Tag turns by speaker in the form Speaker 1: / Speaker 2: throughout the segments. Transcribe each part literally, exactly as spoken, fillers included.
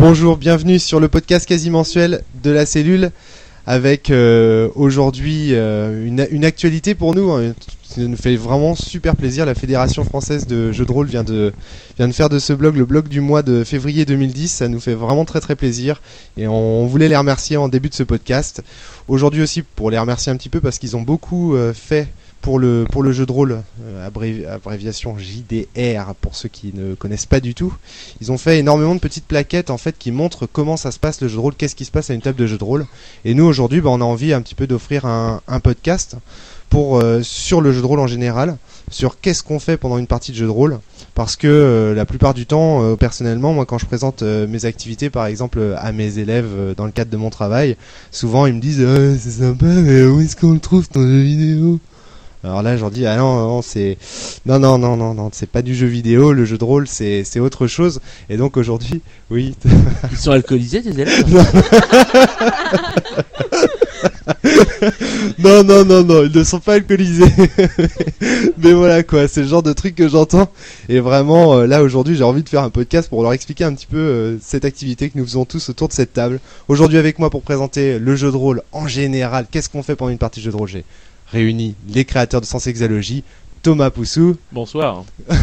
Speaker 1: Bonjour, bienvenue sur le podcast quasi mensuel de la cellule avec euh, aujourd'hui euh, une, une actualité pour nous. Hein, ça nous fait vraiment super plaisir. La Fédération française de jeux de rôle vient de, vient de faire de ce blog le blog du mois de février deux mille dix. Ça nous fait vraiment très très plaisir et on, on voulait les remercier en début de ce podcast. Aujourd'hui aussi pour les remercier un petit peu parce qu'ils ont beaucoup euh, fait pour le, pour le jeu de rôle, euh, abrévi- abréviation J D R pour ceux qui ne connaissent pas du tout. Ils ont fait énormément de petites plaquettes en fait qui montrent comment ça se passe le jeu de rôle, qu'est-ce qui se passe à une table de jeu de rôle. Et nous aujourd'hui bah, on a envie un petit peu d'offrir un, un podcast pour, euh, sur le jeu de rôle en général, sur qu'est-ce qu'on fait pendant une partie de jeu de rôle. Parce que euh, la plupart du temps, euh, personnellement, moi quand je présente euh, mes activités par exemple euh, à mes élèves euh, dans le cadre de mon travail, souvent ils me disent ah, c'est sympa mais où est-ce qu'on le trouve ton jeu vidéo ? Alors là, je leur dis, ah non, non, c'est, non, non, non, non, non, c'est pas du jeu vidéo, le jeu de rôle, c'est, c'est autre chose. Et donc aujourd'hui, oui.
Speaker 2: Ils sont alcoolisés, tes élèves ?
Speaker 1: Non, non, non, non, ils ne sont pas alcoolisés. Mais voilà quoi, c'est le genre de truc que j'entends. Et vraiment, euh, là aujourd'hui, j'ai envie de faire un podcast pour leur expliquer un petit peu euh, cette activité que nous faisons tous autour de cette table. Aujourd'hui avec moi pour présenter le jeu de rôle en général, qu'est-ce qu'on fait pendant une partie de jeu de rôle ? J'ai réunis les créateurs de Sens Exalogie, Thomas Poussou.
Speaker 3: Bonsoir.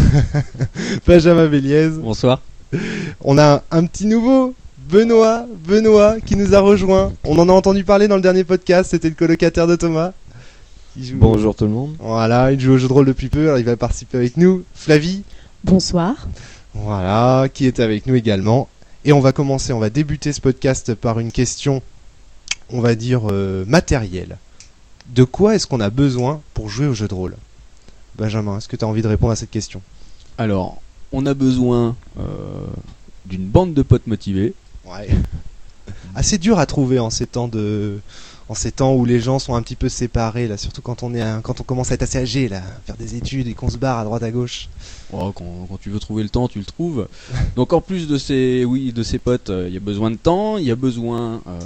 Speaker 1: Benjamin Béliez.
Speaker 2: Bonsoir.
Speaker 1: On a un, un petit nouveau, Benoît, Benoît, qui nous a rejoint. On en a entendu parler dans le dernier podcast, c'était le colocataire de Thomas. Il joue...
Speaker 4: Bonjour tout le monde.
Speaker 1: Voilà, il joue au jeu de rôle depuis peu, alors il va participer avec nous. Flavie.
Speaker 5: Bonsoir.
Speaker 1: Voilà, qui est avec nous également. Et on va commencer, on va débuter ce podcast par une question, on va dire, euh, matérielle. De quoi est-ce qu'on a besoin pour jouer au jeu de rôle ? Benjamin, est-ce que tu as envie de répondre à cette question ?
Speaker 2: Alors, on a besoin euh, d'une bande de potes motivés.
Speaker 1: Ouais. Assez dur à trouver en ces temps de, en ces temps où les gens sont un petit peu séparés là, surtout quand on est, un... quand on commence à être assez âgé là, faire des études et qu'on se barre à droite à gauche.
Speaker 2: Oh, quand, quand tu veux trouver le temps, tu le trouves. Donc en plus de ces, oui, de ces potes, il euh, y a besoin de temps, il y a besoin euh,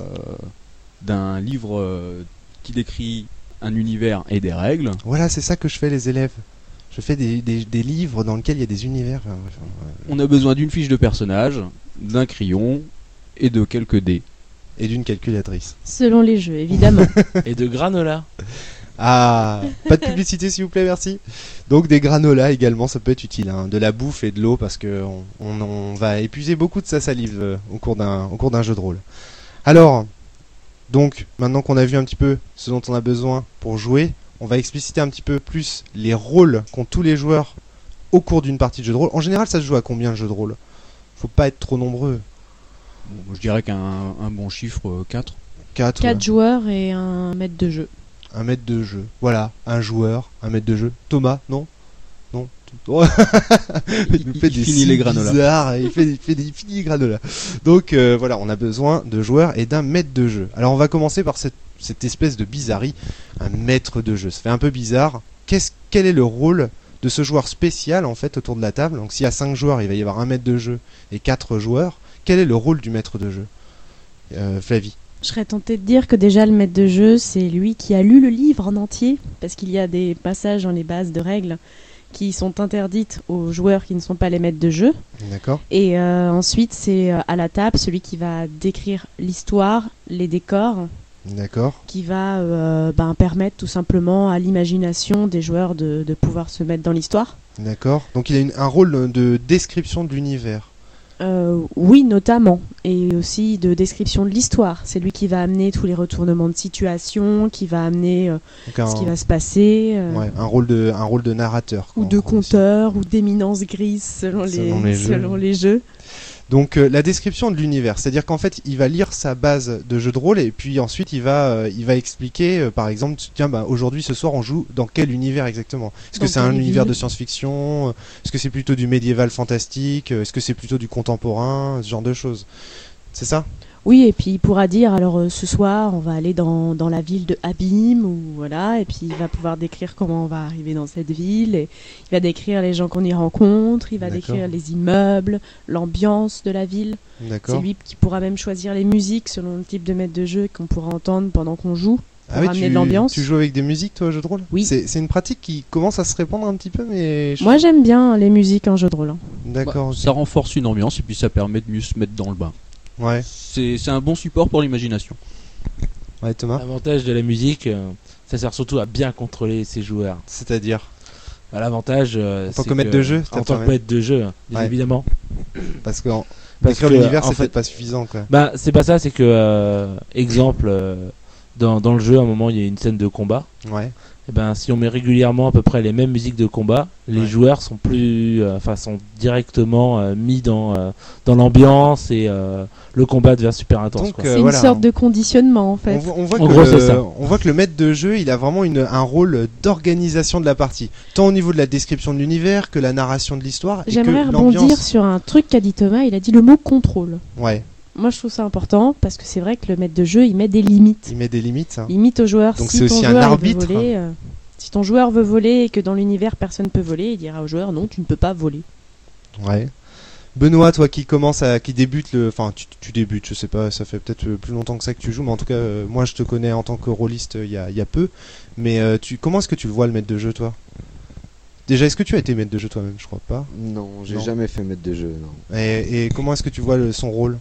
Speaker 2: d'un livre euh, qui décrit un univers et des règles.
Speaker 1: Voilà, c'est ça que je fais les élèves. Je fais des, des, des livres dans lesquels il y a des univers.
Speaker 2: On a besoin d'une fiche de personnage, d'un crayon et de quelques dés.
Speaker 1: Et d'une calculatrice.
Speaker 5: Selon les jeux, évidemment.
Speaker 3: Et de granola.
Speaker 1: Ah, pas de publicité s'il vous plaît, merci. Donc des granolas également, ça peut être utile. Hein. De la bouffe et de l'eau parce que on, on, on va épuiser beaucoup de sa salive euh, au cours d'un, au cours d'un jeu de rôle. Alors, donc maintenant qu'on a vu un petit peu ce dont on a besoin pour jouer, on va expliciter un petit peu plus les rôles qu'ont tous les joueurs au cours d'une partie de jeu de rôle. En général, ça se joue à combien de jeux de rôle ? Faut pas être trop nombreux.
Speaker 2: Bon, je dirais qu'un un bon chiffre, euh, quatre.
Speaker 1: quatre.
Speaker 5: Quatre
Speaker 1: Ouais.
Speaker 5: joueurs et un maître de jeu.
Speaker 1: Un maître de jeu. Voilà, un joueur, un maître de jeu. Thomas, non ? Non. il nous fait
Speaker 2: il
Speaker 1: des
Speaker 2: finit
Speaker 1: signes
Speaker 2: les granolas.
Speaker 1: bizarres, il fait, il fait des il finit les granolas. Donc euh, voilà, on a besoin de joueurs et d'un maître de jeu. Alors on va commencer par cette, cette espèce de bizarrerie, un maître de jeu. Ça fait un peu bizarre. Qu'est-ce, quel est le rôle de ce joueur spécial en fait autour de la table ? Donc s'il y a cinq joueurs, il va y avoir un maître de jeu et quatre joueurs. Quel est le rôle du maître de jeu ? euh, Flavie.
Speaker 5: Je serais tentée de dire que déjà le maître de jeu, c'est lui qui a lu le livre en entier, parce qu'il y a des passages dans les bases de règles qui sont interdites aux joueurs qui ne sont pas les maîtres de jeu.
Speaker 1: D'accord.
Speaker 5: Et euh, ensuite, c'est euh, à la table celui qui va décrire l'histoire, les décors,
Speaker 1: D'accord.
Speaker 5: qui va euh, ben, permettre tout simplement à l'imagination des joueurs de, de pouvoir se mettre dans l'histoire.
Speaker 1: D'accord. Donc il a une, un rôle de description de l'univers.
Speaker 5: Euh, oui, notamment, et aussi de description de l'histoire. C'est lui qui va amener tous les retournements de situation, qui va amener euh,
Speaker 1: Donc un,
Speaker 5: ce qui va se passer, euh,
Speaker 1: ouais, un rôle de un rôle de narrateur.
Speaker 5: ou
Speaker 1: quoi,
Speaker 5: de
Speaker 1: en gros,
Speaker 5: conteur, ou d'éminence grise selon les,
Speaker 1: Selon les jeux.
Speaker 5: selon les jeux.
Speaker 1: Donc euh, la description de l'univers, c'est-à-dire qu'en fait il va lire sa base de jeu de rôle et puis ensuite il va euh, il va expliquer euh, par exemple tiens bah aujourd'hui ce soir on joue dans quel univers exactement ? Est-ce que
Speaker 5: Dans
Speaker 1: c'est un
Speaker 5: quelle
Speaker 1: univers
Speaker 5: ville ?
Speaker 1: de science-fiction ? Est-ce que c'est plutôt du médiéval fantastique ? Est-ce que c'est plutôt du contemporain ? Ce genre de choses. C'est ça ?
Speaker 5: Oui, et puis il pourra dire alors euh, ce soir on va aller dans, dans la ville de Abîme, ou voilà, et puis il va pouvoir décrire comment on va arriver dans cette ville, et il va décrire les gens qu'on y rencontre, il va
Speaker 1: D'accord.
Speaker 5: décrire les immeubles, l'ambiance de la ville. C'est
Speaker 1: D'accord.
Speaker 5: lui qui pourra même choisir les musiques selon le type de maître de jeu qu'on pourra entendre pendant qu'on joue, pour
Speaker 1: Ah oui,
Speaker 5: ramener
Speaker 1: tu,
Speaker 5: de l'ambiance.
Speaker 1: tu joues avec des musiques toi au jeu de rôle ?
Speaker 5: Oui.
Speaker 1: C'est, c'est une pratique qui commence à se répandre un petit peu mais... je-
Speaker 5: Moi j'aime bien les musiques en jeu de rôle. hein.
Speaker 1: D'accord.
Speaker 2: Bah, ça renforce une ambiance et puis ça permet de mieux se mettre dans le bain.
Speaker 1: Ouais.
Speaker 2: C'est c'est un bon support pour l'imagination.
Speaker 1: Ouais, Thomas.
Speaker 3: L'avantage de la musique, euh, ça sert surtout à bien contrôler ses joueurs.
Speaker 1: C'est-à-dire
Speaker 3: Bah, l'avantage, euh,
Speaker 1: En tant
Speaker 3: c'est
Speaker 1: que maître
Speaker 3: que-
Speaker 1: de jeu, ça
Speaker 3: en
Speaker 1: te
Speaker 3: tant que
Speaker 1: permet.
Speaker 3: maître de jeu, bien
Speaker 1: Ouais.
Speaker 3: évidemment.
Speaker 1: parce que en-
Speaker 3: Parce
Speaker 1: décrire
Speaker 3: que,
Speaker 1: l'univers,
Speaker 3: en
Speaker 1: c'est
Speaker 3: fait-
Speaker 1: peut-être pas suffisant, quoi.
Speaker 3: Bah, c'est pas ça, c'est que, euh, exemple, euh, dans, dans le jeu, à un moment, il y a une scène de combat.
Speaker 1: Ouais.
Speaker 3: Et ben, si on met régulièrement à peu près les mêmes musiques de combat, les
Speaker 1: Ouais.
Speaker 3: joueurs sont plus, euh, enfin, sont directement euh, mis dans euh, dans l'ambiance et euh, le combat devient super intense.
Speaker 1: Donc,
Speaker 3: quoi.
Speaker 1: euh,
Speaker 5: C'est
Speaker 1: voilà,
Speaker 5: une sorte
Speaker 1: on-
Speaker 5: de conditionnement en fait.
Speaker 1: On, voit- on voit
Speaker 3: En
Speaker 1: que
Speaker 3: gros,
Speaker 1: le,
Speaker 3: c'est ça.
Speaker 1: on voit que le maître de jeu, il a vraiment une, un rôle d'organisation de la partie, tant au niveau de la description de l'univers que la narration de l'histoire. et que
Speaker 5: J'aimerais
Speaker 1: l'ambiance.
Speaker 5: rebondir sur un truc qu'a dit Thomas. Il a dit le mot contrôle.
Speaker 1: Ouais,
Speaker 5: Moi, je trouve ça important parce que c'est vrai que le maître de jeu, il met des limites.
Speaker 1: il met des limites. hein.
Speaker 5: Il limite aux joueurs.
Speaker 1: Donc
Speaker 5: si
Speaker 1: c'est
Speaker 5: ton
Speaker 1: aussi un
Speaker 5: joueur, il veut
Speaker 1: arbitre.
Speaker 5: voler, euh, si ton joueur veut voler et que dans l'univers personne peut voler, il dira au joueur non, tu ne peux pas voler.
Speaker 1: Ouais. Benoît, toi qui commence à, qui débute le, enfin tu, tu débutes, je sais pas, ça fait peut-être euh, plus longtemps que ça que tu joues, mais en tout cas, euh, moi je te connais en tant que rôliste euh, il y a, il y a peu. Mais euh, tu, comment est-ce que tu le vois le maître de jeu, toi? Déjà, est-ce que tu as été maître de jeu toi-même? Je crois pas.
Speaker 4: Non, j'ai
Speaker 1: Non.
Speaker 4: jamais fait maître de jeu, non.
Speaker 1: Et, et comment est-ce que tu vois le- son rôle?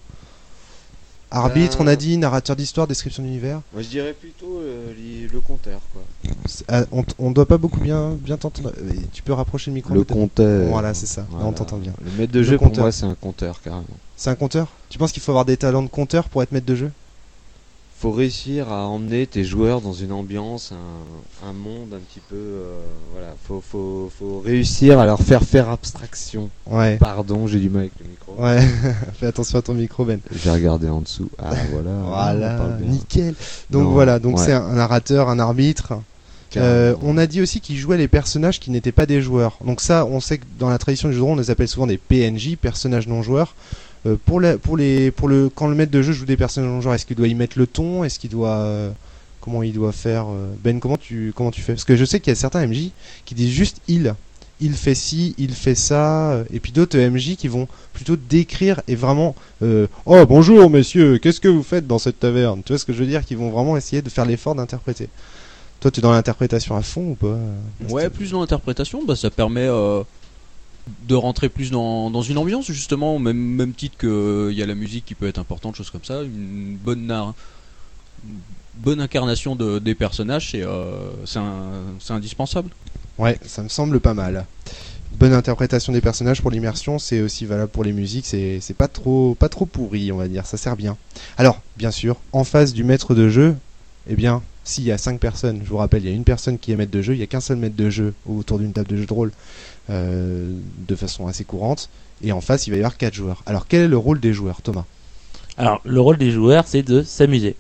Speaker 1: Arbitre,
Speaker 4: Ben-
Speaker 1: on a dit, narrateur d'histoire, description d'univers.
Speaker 4: Moi, je dirais plutôt euh, li- le compteur, quoi.
Speaker 1: C'est- ah, on, t- on doit pas beaucoup bien, bien t'entendre. Euh, Tu peux rapprocher le micro
Speaker 4: Le
Speaker 1: peut-être
Speaker 4: compteur.
Speaker 1: Voilà, c'est ça. Là,
Speaker 4: Voilà.
Speaker 1: on t'entend bien.
Speaker 4: Le maître de
Speaker 1: Le
Speaker 4: jeu, pour
Speaker 1: compteur.
Speaker 4: moi, c'est un compteur, carrément.
Speaker 1: C'est un compteur? Tu penses qu'il faut avoir des talents de compteur pour être maître de jeu?
Speaker 4: Faut réussir à emmener tes joueurs dans une ambiance, un, un monde un petit peu. euh, voilà, faut, faut, faut réussir à leur faire faire abstraction.
Speaker 1: Ouais.
Speaker 4: Pardon, j'ai du mal avec le micro.
Speaker 1: Ouais. Fais attention à ton micro, Ben.
Speaker 4: J'ai regardé en dessous. Ah, voilà. on
Speaker 1: Voilà,
Speaker 4: parle bien.
Speaker 1: nickel. Donc
Speaker 4: Non,
Speaker 1: voilà, donc
Speaker 4: ouais.
Speaker 1: c'est un, un narrateur, un arbitre.
Speaker 4: Carrément.
Speaker 1: Euh, on a dit aussi qu'il jouait les personnages qui n'étaient pas des joueurs. Donc ça, on sait que dans la tradition du jeu de rôle, on les appelle souvent des P N J, personnages non joueurs. Euh, pour, la, pour les, pour le, quand le maître de jeu joue des personnages non joueurs, est-ce qu'il doit y mettre le ton? Est-ce qu'il doit, euh, comment il doit faire euh, Ben, comment tu, comment tu fais? Parce que je sais qu'il y a certains M J qui disent juste il. Il fait ci, il fait ça, euh, et puis d'autres M J qui vont plutôt décrire et vraiment euh, oh bonjour messieurs, qu'est-ce que vous faites dans cette taverne? Tu vois ce que je veux dire? Qui vont vraiment essayer de faire l'effort d'interpréter. Toi, tu es dans l'interprétation à fond ou pas? euh,
Speaker 2: Ouais, plus dans l'interprétation, bah, ça permet euh, de rentrer plus dans, dans une ambiance, justement, au même, même titre qu'il y a la musique qui peut être importante, choses comme ça. Une bonne, nar- une bonne incarnation de, des personnages, c'est euh, c'est un- c'est indispensable.
Speaker 1: Ouais, ça me semble pas mal. Bonne interprétation des personnages pour l'immersion, c'est aussi valable pour les musiques, c'est c'est pas trop pas trop pourri, on va dire, ça sert bien. Alors, bien sûr, en face du maître de jeu, eh bien, s'il y a cinq personnes, je vous rappelle, il y a une personne qui est maître de jeu, il y a qu'un seul maître de jeu autour d'une table de jeu de rôle euh, de façon assez courante, et en face, il va y avoir quatre joueurs. Alors, quel est le rôle des joueurs, Thomas?
Speaker 3: Alors, le rôle des joueurs, c'est de s'amuser.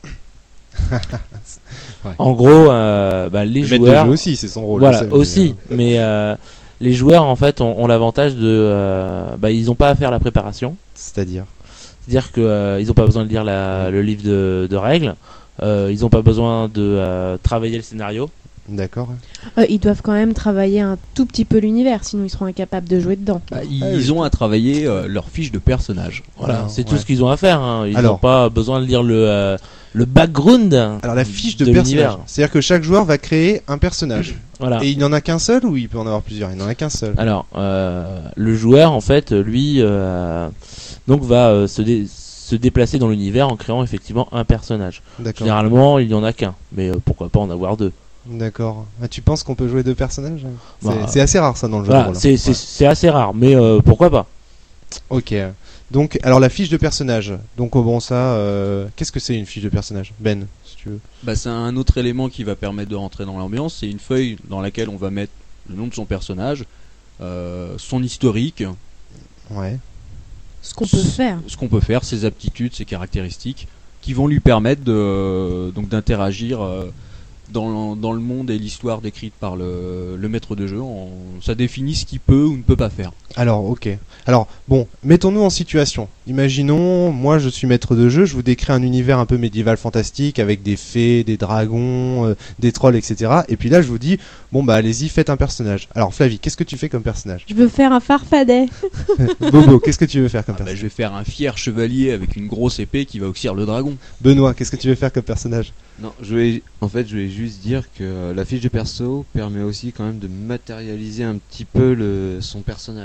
Speaker 1: Ouais.
Speaker 3: En gros, euh, bah, les
Speaker 1: Le maître
Speaker 3: joueurs.
Speaker 1: de jeu aussi, c'est son rôle.
Speaker 3: Voilà,
Speaker 1: je sais, mais,
Speaker 3: aussi. Mais euh, les joueurs, en fait, ont, ont l'avantage de. euh, bah, ils n'ont pas à faire la préparation.
Speaker 1: euh, C'est-à-dire
Speaker 3: C'est-à-dire qu'ils euh, n'ont pas besoin de lire la, le livre de, de règles. Euh, ils n'ont pas besoin de euh, travailler le scénario.
Speaker 1: D'accord.
Speaker 5: Euh, ils doivent quand même travailler un tout petit peu l'univers, sinon ils seront incapables de jouer dedans.
Speaker 2: Bah, ils
Speaker 1: Ah oui.
Speaker 2: ont à travailler euh, leur fiche de personnage.
Speaker 3: Voilà,
Speaker 1: Ah,
Speaker 3: c'est
Speaker 1: ouais.
Speaker 3: tout ce qu'ils ont à faire. Hein. Ils n'ont
Speaker 1: Alors.
Speaker 3: pas besoin de lire le, euh, le background.
Speaker 1: Alors, la fiche de,
Speaker 3: de
Speaker 1: personnage,
Speaker 3: l'univers.
Speaker 1: c'est-à-dire que chaque joueur va créer un personnage.
Speaker 3: Voilà.
Speaker 1: Et il n'y en a qu'un seul ou il peut en avoir plusieurs? Il n'en a qu'un seul.
Speaker 3: Alors, euh, le joueur, en fait, lui, euh, donc va euh, se, dé- se déplacer dans l'univers en créant effectivement un personnage.
Speaker 1: D'accord.
Speaker 3: Généralement, il n'y en a qu'un, mais euh, pourquoi pas en avoir deux.
Speaker 1: D'accord. Ah, tu penses qu'on peut jouer deux personnages? C'est
Speaker 3: Bah,
Speaker 1: c'est assez rare ça dans le jeu
Speaker 3: Voilà,
Speaker 1: de rôle.
Speaker 3: c'est c'est-
Speaker 1: Ouais.
Speaker 3: c'est assez rare, mais euh, pourquoi pas.
Speaker 1: Ok. Donc, alors la fiche de personnage. Donc, oh, bon, ça, euh, qu'est-ce que c'est une fiche de personnage? Ben, si tu veux.
Speaker 2: Bah, c'est un autre élément qui va permettre de rentrer dans l'ambiance. C'est une feuille dans laquelle on va mettre le nom de son personnage, euh, son historique,
Speaker 1: Ouais.
Speaker 5: Ce qu'on peut faire.
Speaker 2: ce qu'on peut faire, ses aptitudes, ses caractéristiques, qui vont lui permettre de donc d'interagir euh, dans, dans le monde et l'histoire décrite par le, le maître de jeu. En- ça définit ce qu'il peut ou ne peut pas faire.
Speaker 1: Alors, ok. Alors, bon, mettons-nous en situation. Imaginons, moi je suis maître de jeu, je vous décris un univers un peu médiéval fantastique avec des fées, des dragons, euh, des trolls, et cetera. Et puis là, je vous dis, bon bah allez-y, faites un personnage. Alors, Flavie, qu'est-ce que tu fais comme personnage?
Speaker 5: Je veux faire un farfadet.
Speaker 1: Bobo, qu'est-ce que tu veux faire comme
Speaker 2: Ah bah,
Speaker 1: personnage?
Speaker 2: je vais faire un fier chevalier avec une grosse épée qui va auxir le dragon.
Speaker 1: Benoît, qu'est-ce que tu veux faire comme personnage?
Speaker 4: Non, je voulais, en fait, je voulais juste dire que euh, la fiche de perso permet aussi quand même de matérialiser un petit peu le, son personnage.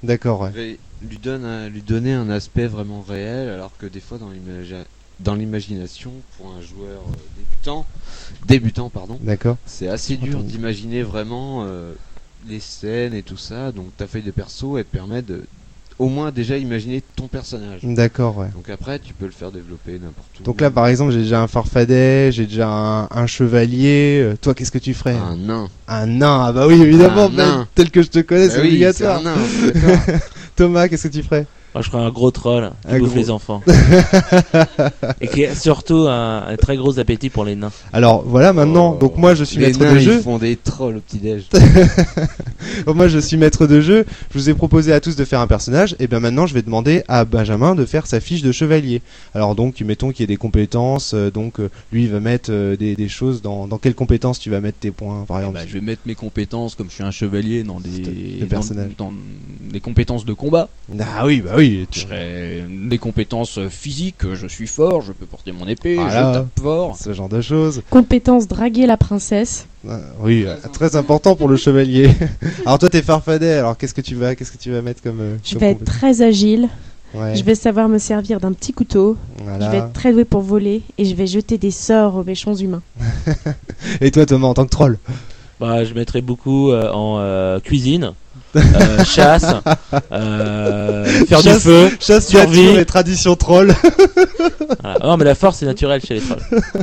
Speaker 1: D'accord, ouais.
Speaker 4: Et lui donne un- lui donner un aspect vraiment réel, alors que des fois dans l'imagi- dans l'imagination, pour un joueur euh, débutant, débutant pardon,
Speaker 1: D'accord.
Speaker 4: c'est assez dur
Speaker 1: Entendu.
Speaker 4: d'imaginer vraiment euh, les scènes et tout ça. Donc ta feuille de perso, elle te permet de au moins déjà imaginer ton personnage.
Speaker 1: D'accord, ouais.
Speaker 4: Donc après, tu peux le faire développer n'importe où.
Speaker 1: Donc là, par exemple, j'ai déjà un farfadet, j'ai déjà un, un chevalier. Euh, toi, qu'est-ce que tu ferais?
Speaker 4: un nain.
Speaker 1: Un nain. Ah bah oui, évidemment,
Speaker 4: Un
Speaker 1: ben,
Speaker 4: nain.
Speaker 1: tel que je te connais,
Speaker 4: Bah
Speaker 1: c'est
Speaker 4: oui,
Speaker 1: obligatoire.
Speaker 4: c'est un nain, on est d'accord.
Speaker 1: Thomas, qu'est-ce que tu ferais?
Speaker 3: Moi, je ferais un gros troll qui
Speaker 1: Un
Speaker 3: bouffe
Speaker 1: gros.
Speaker 3: les enfants. Et qui a surtout un, un très gros appétit pour les nains.
Speaker 1: Alors voilà, maintenant,
Speaker 4: Oh,
Speaker 1: donc moi je suis
Speaker 4: les
Speaker 1: maître
Speaker 4: nains,
Speaker 1: de jeu.
Speaker 4: Ils font des trolls au petit-déj.
Speaker 1: Donc, moi je suis maître de jeu. Je vous ai proposé à tous de faire un personnage. Et bien maintenant, je vais demander à Benjamin de faire sa fiche de chevalier. Alors donc, mettons qu'il y ait des compétences. euh, donc euh, lui, il va mettre euh, des, des choses. Dans, dans quelles compétences tu vas mettre tes points, par exemple?
Speaker 2: Bah, je vais mettre mes compétences comme je suis un chevalier dans des
Speaker 1: De
Speaker 2: dans-
Speaker 1: personnage.
Speaker 2: dans, des compétences de combat.
Speaker 1: Ah oui, bah oui.
Speaker 2: Je
Speaker 1: tu-
Speaker 2: serai des compétences physiques, je suis fort, je peux porter mon épée,
Speaker 1: Voilà.
Speaker 2: je tape fort.
Speaker 1: Ce genre de choses.
Speaker 5: Compétence draguer la princesse.
Speaker 1: Ah, oui, euh, très important pour le chevalier. Alors toi, t'es farfadet. Alors qu'est-ce que tu vas, qu'est-ce que tu vas mettre comme euh,
Speaker 5: Je
Speaker 1: comme
Speaker 5: vais être
Speaker 1: compétence?
Speaker 5: très agile.
Speaker 1: Ouais,
Speaker 5: Je vais savoir me servir d'un petit couteau.
Speaker 1: voilà.
Speaker 5: Je vais être très doué pour voler. Et je vais jeter des sorts aux méchants humains.
Speaker 1: Et toi, Thomas, en tant que troll?
Speaker 3: Bah, je mettrais beaucoup euh, en euh, cuisine, euh, chasse, euh, faire
Speaker 1: Chasse-
Speaker 3: du feu.
Speaker 1: Chasse,
Speaker 3: Survie.
Speaker 1: nature et tradition troll.
Speaker 3: Voilà. Non, mais la force c'est naturel chez les trolls.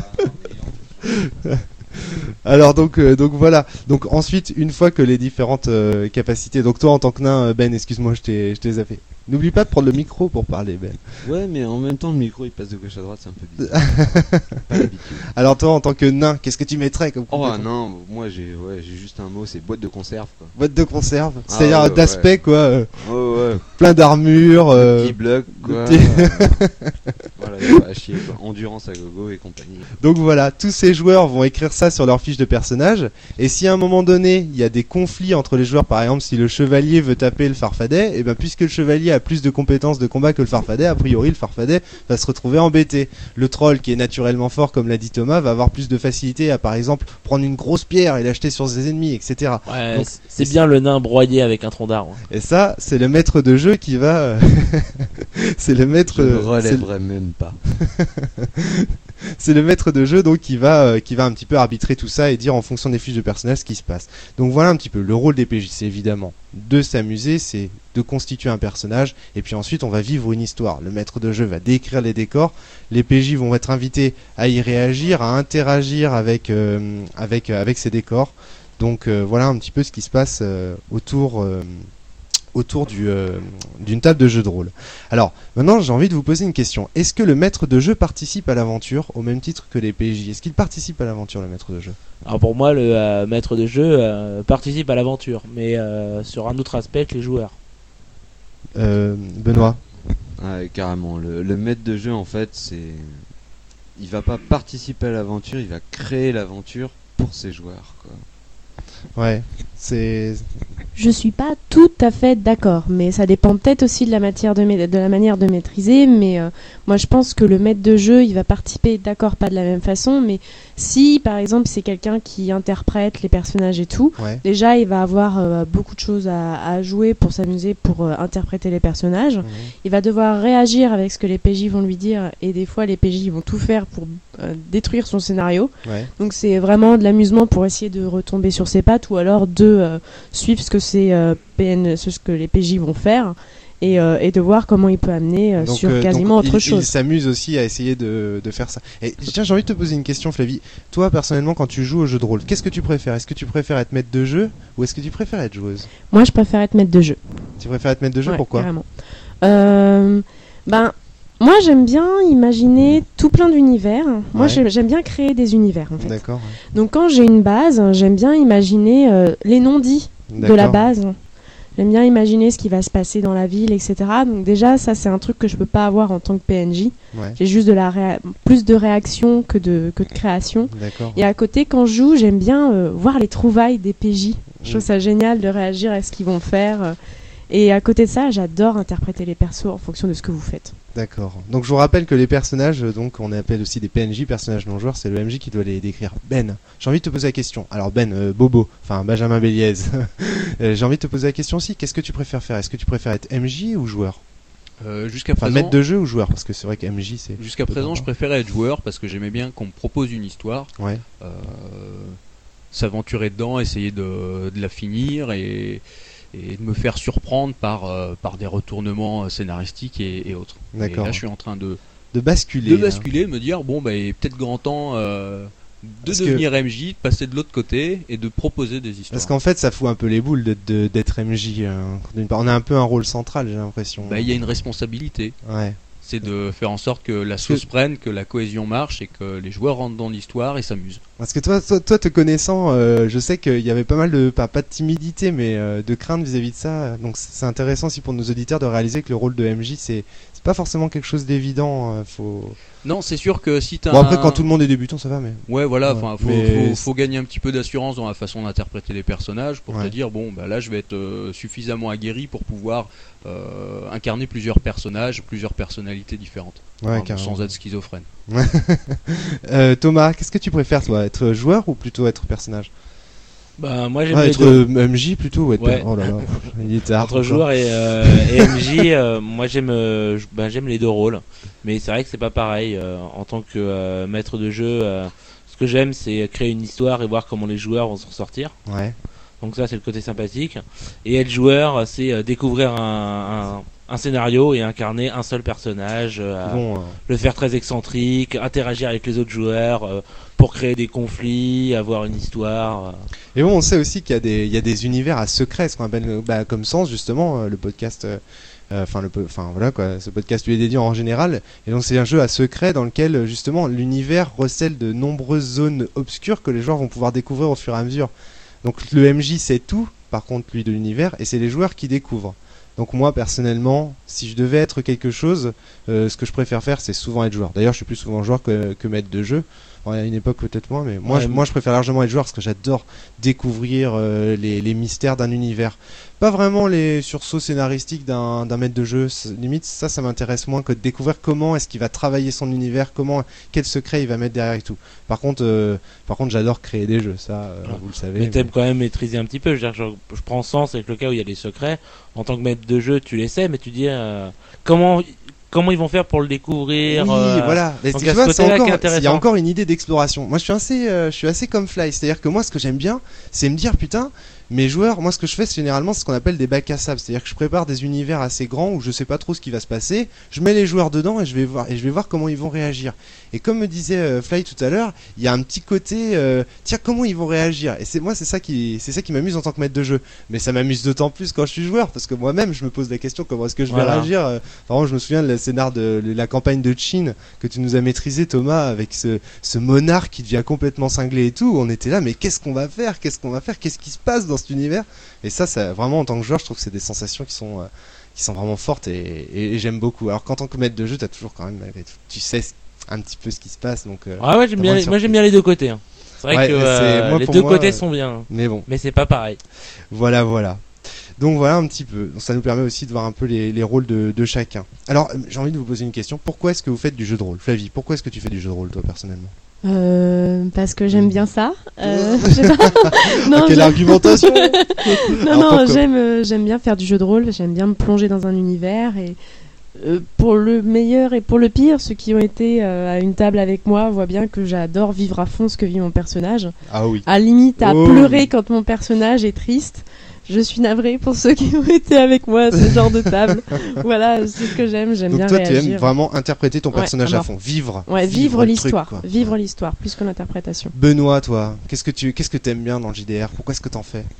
Speaker 1: Alors donc euh, donc voilà. Donc ensuite, une fois que les différentes euh, capacités. Donc toi, en tant que nain, euh, Ben, excuse-moi, je t'ai je t'ai zappé. N'oublie pas de prendre le micro pour parler, Ben.
Speaker 4: Ouais, mais en même temps, le micro il passe de gauche à droite, c'est un peu bizarre. Pas l'habitude.
Speaker 1: Alors toi, en tant que nain, qu'est-ce que tu mettrais comme
Speaker 4: Oh
Speaker 1: compétence?
Speaker 4: non, moi j'ai ouais, j'ai juste un mot, c'est boîte de conserve quoi.
Speaker 1: Boîte de conserve.
Speaker 4: Ah
Speaker 1: C'est-à-dire
Speaker 4: ouais,
Speaker 1: d'aspect quoi. euh,
Speaker 4: Ouais ouais.
Speaker 1: plein d'armure. euh,
Speaker 4: Petit bloc quoi.
Speaker 1: petit-
Speaker 4: euh, voilà, y a pas à chier quoi. Endurance à gogo et compagnie.
Speaker 1: Donc voilà, tous ces joueurs vont écrire ça sur leur fiche de personnage. Et si à un moment donné, il y a des conflits entre les joueurs, par exemple, si le chevalier veut taper le farfadet, et ben puisque le chevalier a plus de compétences de combat que le farfadet, a priori le farfadet va se retrouver embêté. Le troll, qui est naturellement fort, comme l'a dit Thomas, va avoir plus de facilité à, par exemple, prendre une grosse pierre et l'acheter sur ses ennemis, et cetera.
Speaker 3: Ouais,
Speaker 1: Donc,
Speaker 3: c- c'est bien le nain broyé avec un tronc d'arbre.
Speaker 1: Et ça, c'est le maître de jeu qui va. euh, c'est le maître.
Speaker 4: Je me
Speaker 1: c'est le-
Speaker 4: relèverai même pas.
Speaker 1: C'est le maître de jeu donc qui va euh, qui va un petit peu arbitrer tout ça et dire en fonction des fiches de personnage ce qui se passe. Donc voilà un petit peu le rôle des P J, c'est évidemment de s'amuser, c'est de constituer un personnage et puis ensuite on va vivre une histoire. Le maître de jeu va décrire les décors, les P J vont être invités à y réagir, à interagir avec euh, avec avec ces décors. Donc euh, voilà un petit peu ce qui se passe euh, autour euh, autour du, euh, d'une table de jeu de rôle. Alors, maintenant j'ai envie de vous poser une question. Est-ce que le maître de jeu participe à l'aventure au même titre que les P J? Est-ce qu'il participe à l'aventure, le maître de jeu?
Speaker 3: Alors pour moi, le euh, maître de jeu euh, participe à l'aventure, mais euh, sur un autre aspect que les joueurs.
Speaker 1: euh, Benoît?
Speaker 4: Ouais, carrément. Le, le maître de jeu, en fait, c'est. Il va pas participer à l'aventure, il va créer l'aventure pour ses joueurs, quoi.
Speaker 1: Ouais, c'est...
Speaker 5: Je suis pas tout à fait d'accord, mais ça dépend peut-être aussi de la, matière de, ma- de la manière de maîtriser. Mais euh, moi, je pense que le maître de jeu, il va participer, d'accord, pas de la même façon, mais si, par exemple, c'est quelqu'un qui interprète les personnages et tout,
Speaker 1: Ouais.
Speaker 5: déjà, il va avoir euh, beaucoup de choses à, à jouer pour s'amuser, pour euh, interpréter les personnages.
Speaker 1: Mhm.
Speaker 5: Il va devoir réagir avec ce que les P J vont lui dire, et des fois, les P J vont tout faire pour euh, détruire son scénario.
Speaker 1: Ouais.
Speaker 5: Donc c'est vraiment de l'amusement pour essayer de retomber sur ses pattes ou alors de euh, suivre ce que c'est euh, P N, ce que les P J vont faire et, euh, et de voir comment il peut amener euh,
Speaker 1: Donc,
Speaker 5: sur
Speaker 1: euh,
Speaker 5: quasiment
Speaker 1: donc,
Speaker 5: autre
Speaker 1: il,
Speaker 5: chose.
Speaker 1: il s'amuse aussi à essayer de, de faire ça. Et tiens, j'ai envie de te poser une question, Flavie. Toi, personnellement, quand tu joues au jeu de rôle, qu'est-ce que tu préfères? Est-ce que tu préfères être maître de jeu ou est-ce que tu préfères être joueuse?
Speaker 5: Moi je préfère être maître de jeu.
Speaker 1: Tu préfères être maître de jeu,
Speaker 5: Ouais,
Speaker 1: pourquoi?
Speaker 5: carrément. Euh, ben moi j'aime bien imaginer tout plein d'univers. Moi
Speaker 1: Ouais.
Speaker 5: j'aime, j'aime bien créer des univers en fait.
Speaker 1: D'accord. ouais.
Speaker 5: Donc quand j'ai une base, j'aime bien imaginer euh, les non-dits de la
Speaker 1: D'accord.
Speaker 5: base. J'aime bien imaginer ce qui va se passer dans la ville, et cetera. Donc déjà, ça c'est un truc que je peux pas avoir en tant que P N J.
Speaker 1: Ouais.
Speaker 5: J'ai juste de la réa- plus de réaction que de, que de création.
Speaker 1: D'accord.
Speaker 5: Et à côté, quand je joue, j'aime bien euh, voir les trouvailles des P J. Je trouve
Speaker 1: Mm.
Speaker 5: ça génial de réagir à ce qu'ils vont faire. euh. Et à côté de ça, j'adore interpréter les persos en fonction de ce que vous faites.
Speaker 1: D'accord. Donc je vous rappelle que les personnages, euh, donc on appelle aussi des P N J, personnages non joueurs, c'est le M J qui doit les décrire. Ben, j'ai envie de te poser la question. Alors Ben, euh, Bobo, enfin Benjamin Béliez, Euh, J'ai envie de te poser la question aussi. Qu'est-ce que tu préfères faire? Est-ce que tu préfères être M J ou joueur?
Speaker 2: Euh, jusqu'à
Speaker 1: Enfin,
Speaker 2: présent,
Speaker 1: maître de jeu ou joueur? Parce que c'est vrai que M J, c'est.
Speaker 2: jusqu'à présent, je préférais être joueur parce que j'aimais bien qu'on me propose une histoire,
Speaker 1: Ouais.
Speaker 2: euh, s'aventurer dedans, essayer de, de la finir et, et de me faire surprendre par, euh, par des retournements scénaristiques et, et autres. Et
Speaker 1: D'accord.
Speaker 2: là, je suis en train de,
Speaker 1: De basculer.
Speaker 2: de
Speaker 1: hein.
Speaker 2: basculer, de me dire bon, bah, il est peut-être grand temps euh, de
Speaker 1: Parce que-
Speaker 2: devenir M J, de passer de l'autre côté et de proposer des histoires.
Speaker 1: Parce qu'en fait, ça fout un peu les boules d'être de, d'être M J. hein. D'une part, on a un peu un rôle central, j'ai l'impression.
Speaker 2: Bah, il y a une responsabilité.
Speaker 1: Ouais.
Speaker 2: C'est de faire en sorte que la
Speaker 1: que-
Speaker 2: sauce prenne, que la cohésion marche et que les joueurs rentrent dans l'histoire et s'amusent.
Speaker 1: Parce que toi, toi, toi te connaissant, euh, je sais qu'il y avait pas mal de, pas, pas de timidité, mais euh, de crainte vis-à-vis de ça. Donc c'est intéressant aussi pour nos auditeurs de réaliser que le rôle de M J, c'est c'est pas forcément quelque chose d'évident. euh, Faut...
Speaker 2: Non, c'est sûr que si t'as
Speaker 1: Bon après,
Speaker 2: un-
Speaker 1: quand tout le monde est débutant, ça va, mais.
Speaker 2: Ouais, voilà,
Speaker 1: Ouais,
Speaker 2: enfin, faut,
Speaker 1: mais-
Speaker 2: faut, faut gagner un petit peu d'assurance dans la façon d'interpréter les personnages pour
Speaker 1: Ouais.
Speaker 2: te dire, bon, bah là, je vais être euh, suffisamment aguerri pour pouvoir euh, incarner plusieurs personnages, plusieurs personnalités différentes,
Speaker 1: Ouais,
Speaker 2: Enfin,
Speaker 1: carrément.
Speaker 2: sans être schizophrène.
Speaker 1: Euh, Thomas, qu'est-ce que tu préfères, toi, être joueur ou plutôt être personnage?
Speaker 3: Bah, moi j'aime
Speaker 1: Ah,
Speaker 3: les
Speaker 1: être
Speaker 3: deux.
Speaker 1: euh, M J plutôt ou être.
Speaker 3: Ouais.
Speaker 1: Oh là là, il est tard.
Speaker 3: Entre
Speaker 1: encore.
Speaker 3: joueur et, euh, et M J, euh, moi j'aime euh, j- bah, j'aime les deux rôles, mais c'est vrai que c'est pas pareil euh, en tant que euh, maître de jeu. euh, ce que j'aime, c'est créer une histoire et voir comment les joueurs vont s'en sortir.
Speaker 1: Ouais.
Speaker 3: Donc ça, c'est le côté sympathique. Et être joueur, c'est euh, découvrir un, un, un scénario et incarner un seul personnage, euh,
Speaker 1: Bon, euh,
Speaker 3: le faire très excentrique, interagir avec les autres joueurs euh, pour créer des conflits, avoir une histoire. euh.
Speaker 1: Et bon, on sait aussi qu'il y a des, il y a des univers à secret, ce qu'on appelle euh, bah, comme Sens justement, euh, le podcast, euh, euh, enfin le, po- enfin voilà quoi, ce podcast lui est dédié en général. Et donc c'est un jeu à secret dans lequel euh, justement l'univers recèle de nombreuses zones obscures que les joueurs vont pouvoir découvrir au fur et à mesure. Donc le M J sait tout, par contre lui de l'univers, et c'est les joueurs qui découvrent. Donc moi personnellement, si je devais être quelque chose, euh, ce que je préfère faire, c'est souvent être joueur. D'ailleurs, je suis plus souvent joueur que, que maître de jeu. Bon, à une époque peut-être moins, mais moi,
Speaker 3: Ouais,
Speaker 1: je,
Speaker 3: mais-
Speaker 1: moi je préfère largement être joueur parce que j'adore découvrir euh, les, les mystères d'un univers. Pas vraiment les sursauts scénaristiques d'un d'un maître de jeu. C'est- Limite, ça, ça m'intéresse moins que de découvrir comment est-ce qu'il va travailler son univers, comment, quel secret il va mettre derrière et tout. Par contre, euh, par contre, j'adore créer des jeux, ça, euh,
Speaker 3: Ouais.
Speaker 1: vous le savez.
Speaker 3: Mais t'aimes quand même maîtriser un petit peu. Je, veux dire, je, je prends Sens avec le cas où il y a des secrets. En tant que maître de jeu, tu les sais, mais tu dis euh, comment comment ils vont faire pour le découvrir.
Speaker 1: Oui,
Speaker 3: euh,
Speaker 1: voilà. Mais
Speaker 3: donc
Speaker 1: tu
Speaker 3: à ce
Speaker 1: vois, c'est
Speaker 3: côté-là qui est
Speaker 1: encore,
Speaker 3: intéressant.
Speaker 1: il y a encore une idée d'exploration. Moi, je suis assez, euh, je suis assez comme Fly. C'est-à-dire que moi, ce que j'aime bien, c'est me dire, putain, mes joueurs, moi, ce que je fais, c'est généralement c'est ce qu'on appelle des bacs à sable. C'est-à-dire que je prépare des univers assez grands où je sais pas trop ce qui va se passer. Je mets les joueurs dedans et je vais voir, et je vais voir comment ils vont réagir. Et comme me disait euh, Fly tout à l'heure, il y a un petit côté, euh, tiens, comment ils vont réagir. Et c'est moi, c'est ça qui, c'est ça qui m'amuse en tant que maître de jeu. Mais ça m'amuse d'autant plus quand je suis joueur, parce que moi-même, je me pose la question, comment est-ce que je vais
Speaker 3: Voilà.
Speaker 1: réagir. euh, Par exemple, je me souviens de la scénar de la campagne de Chine que tu nous as maîtrisé, Thomas, avec ce, ce monarque qui devient complètement cinglé et tout. On était là, mais qu'est-ce qu'on va faire? Qu'est-ce qu'on va faire? Qu'est-ce qui se passe dans cet univers? Et ça, ça, vraiment, en tant que joueur, je trouve que c'est des sensations qui sont, euh, qui sont vraiment fortes et, et- et j'aime beaucoup. Alors qu'en tant que maître de jeu, t'as toujours quand même, malgré tout, tu sais ce- un petit peu ce qui se passe, donc. euh,
Speaker 3: Ah ouais, j'aime
Speaker 1: t'as
Speaker 3: bien.
Speaker 1: moins
Speaker 3: Les,
Speaker 1: de
Speaker 3: moi, j'aime
Speaker 1: surprise.
Speaker 3: bien les deux côtés. hein. C'est vrai
Speaker 1: Ouais,
Speaker 3: que
Speaker 1: c'est-
Speaker 3: euh,
Speaker 1: moi,
Speaker 3: les
Speaker 1: pour
Speaker 3: deux
Speaker 1: moi,
Speaker 3: côtés
Speaker 1: euh,
Speaker 3: sont bien,
Speaker 1: Mais bon,
Speaker 3: mais c'est pas pareil.
Speaker 1: voilà, voilà. Donc voilà un petit peu. Donc, ça nous permet aussi de voir un peu les, les rôles de, de chacun. Alors, euh, j'ai envie de vous poser une question. Pourquoi est-ce que vous faites du jeu de rôle, Flavie? Pourquoi est-ce que tu fais du jeu de rôle, toi, personnellement?
Speaker 5: Euh, parce que j'aime bien ça. Euh, je sais pas. non,
Speaker 1: Ah, quelle
Speaker 5: je-
Speaker 1: argumentation!
Speaker 5: non,
Speaker 1: Alors,
Speaker 5: non,
Speaker 1: pourquoi
Speaker 5: j'aime, euh, j'aime bien faire du jeu de rôle. J'aime bien me plonger dans un univers et euh, pour le meilleur et pour le pire, ceux qui ont été euh, à une table avec moi voient bien que j'adore vivre à fond ce que vit mon personnage.
Speaker 1: Ah oui.
Speaker 5: À limite à
Speaker 1: Oh.
Speaker 5: pleurer quand mon personnage est triste. Je suis navrée pour ceux qui ont été avec moi à ce genre de table. Voilà, c'est ce que j'aime. J'aime
Speaker 1: Donc
Speaker 5: bien
Speaker 1: toi, tu
Speaker 5: réagir.
Speaker 1: aimes vraiment interpréter ton
Speaker 5: Ouais,
Speaker 1: personnage
Speaker 5: à
Speaker 1: à
Speaker 5: mort.
Speaker 1: fond, vivre.
Speaker 5: Ouais, vivre,
Speaker 1: le truc,
Speaker 5: l'histoire,
Speaker 1: quoi.
Speaker 5: vivre
Speaker 1: Ouais.
Speaker 5: l'histoire plus que l'interprétation.
Speaker 1: Benoît, toi, qu'est-ce que tu, qu'est-ce que t'aimes bien dans le J D R? Pourquoi est-ce que t'en fais?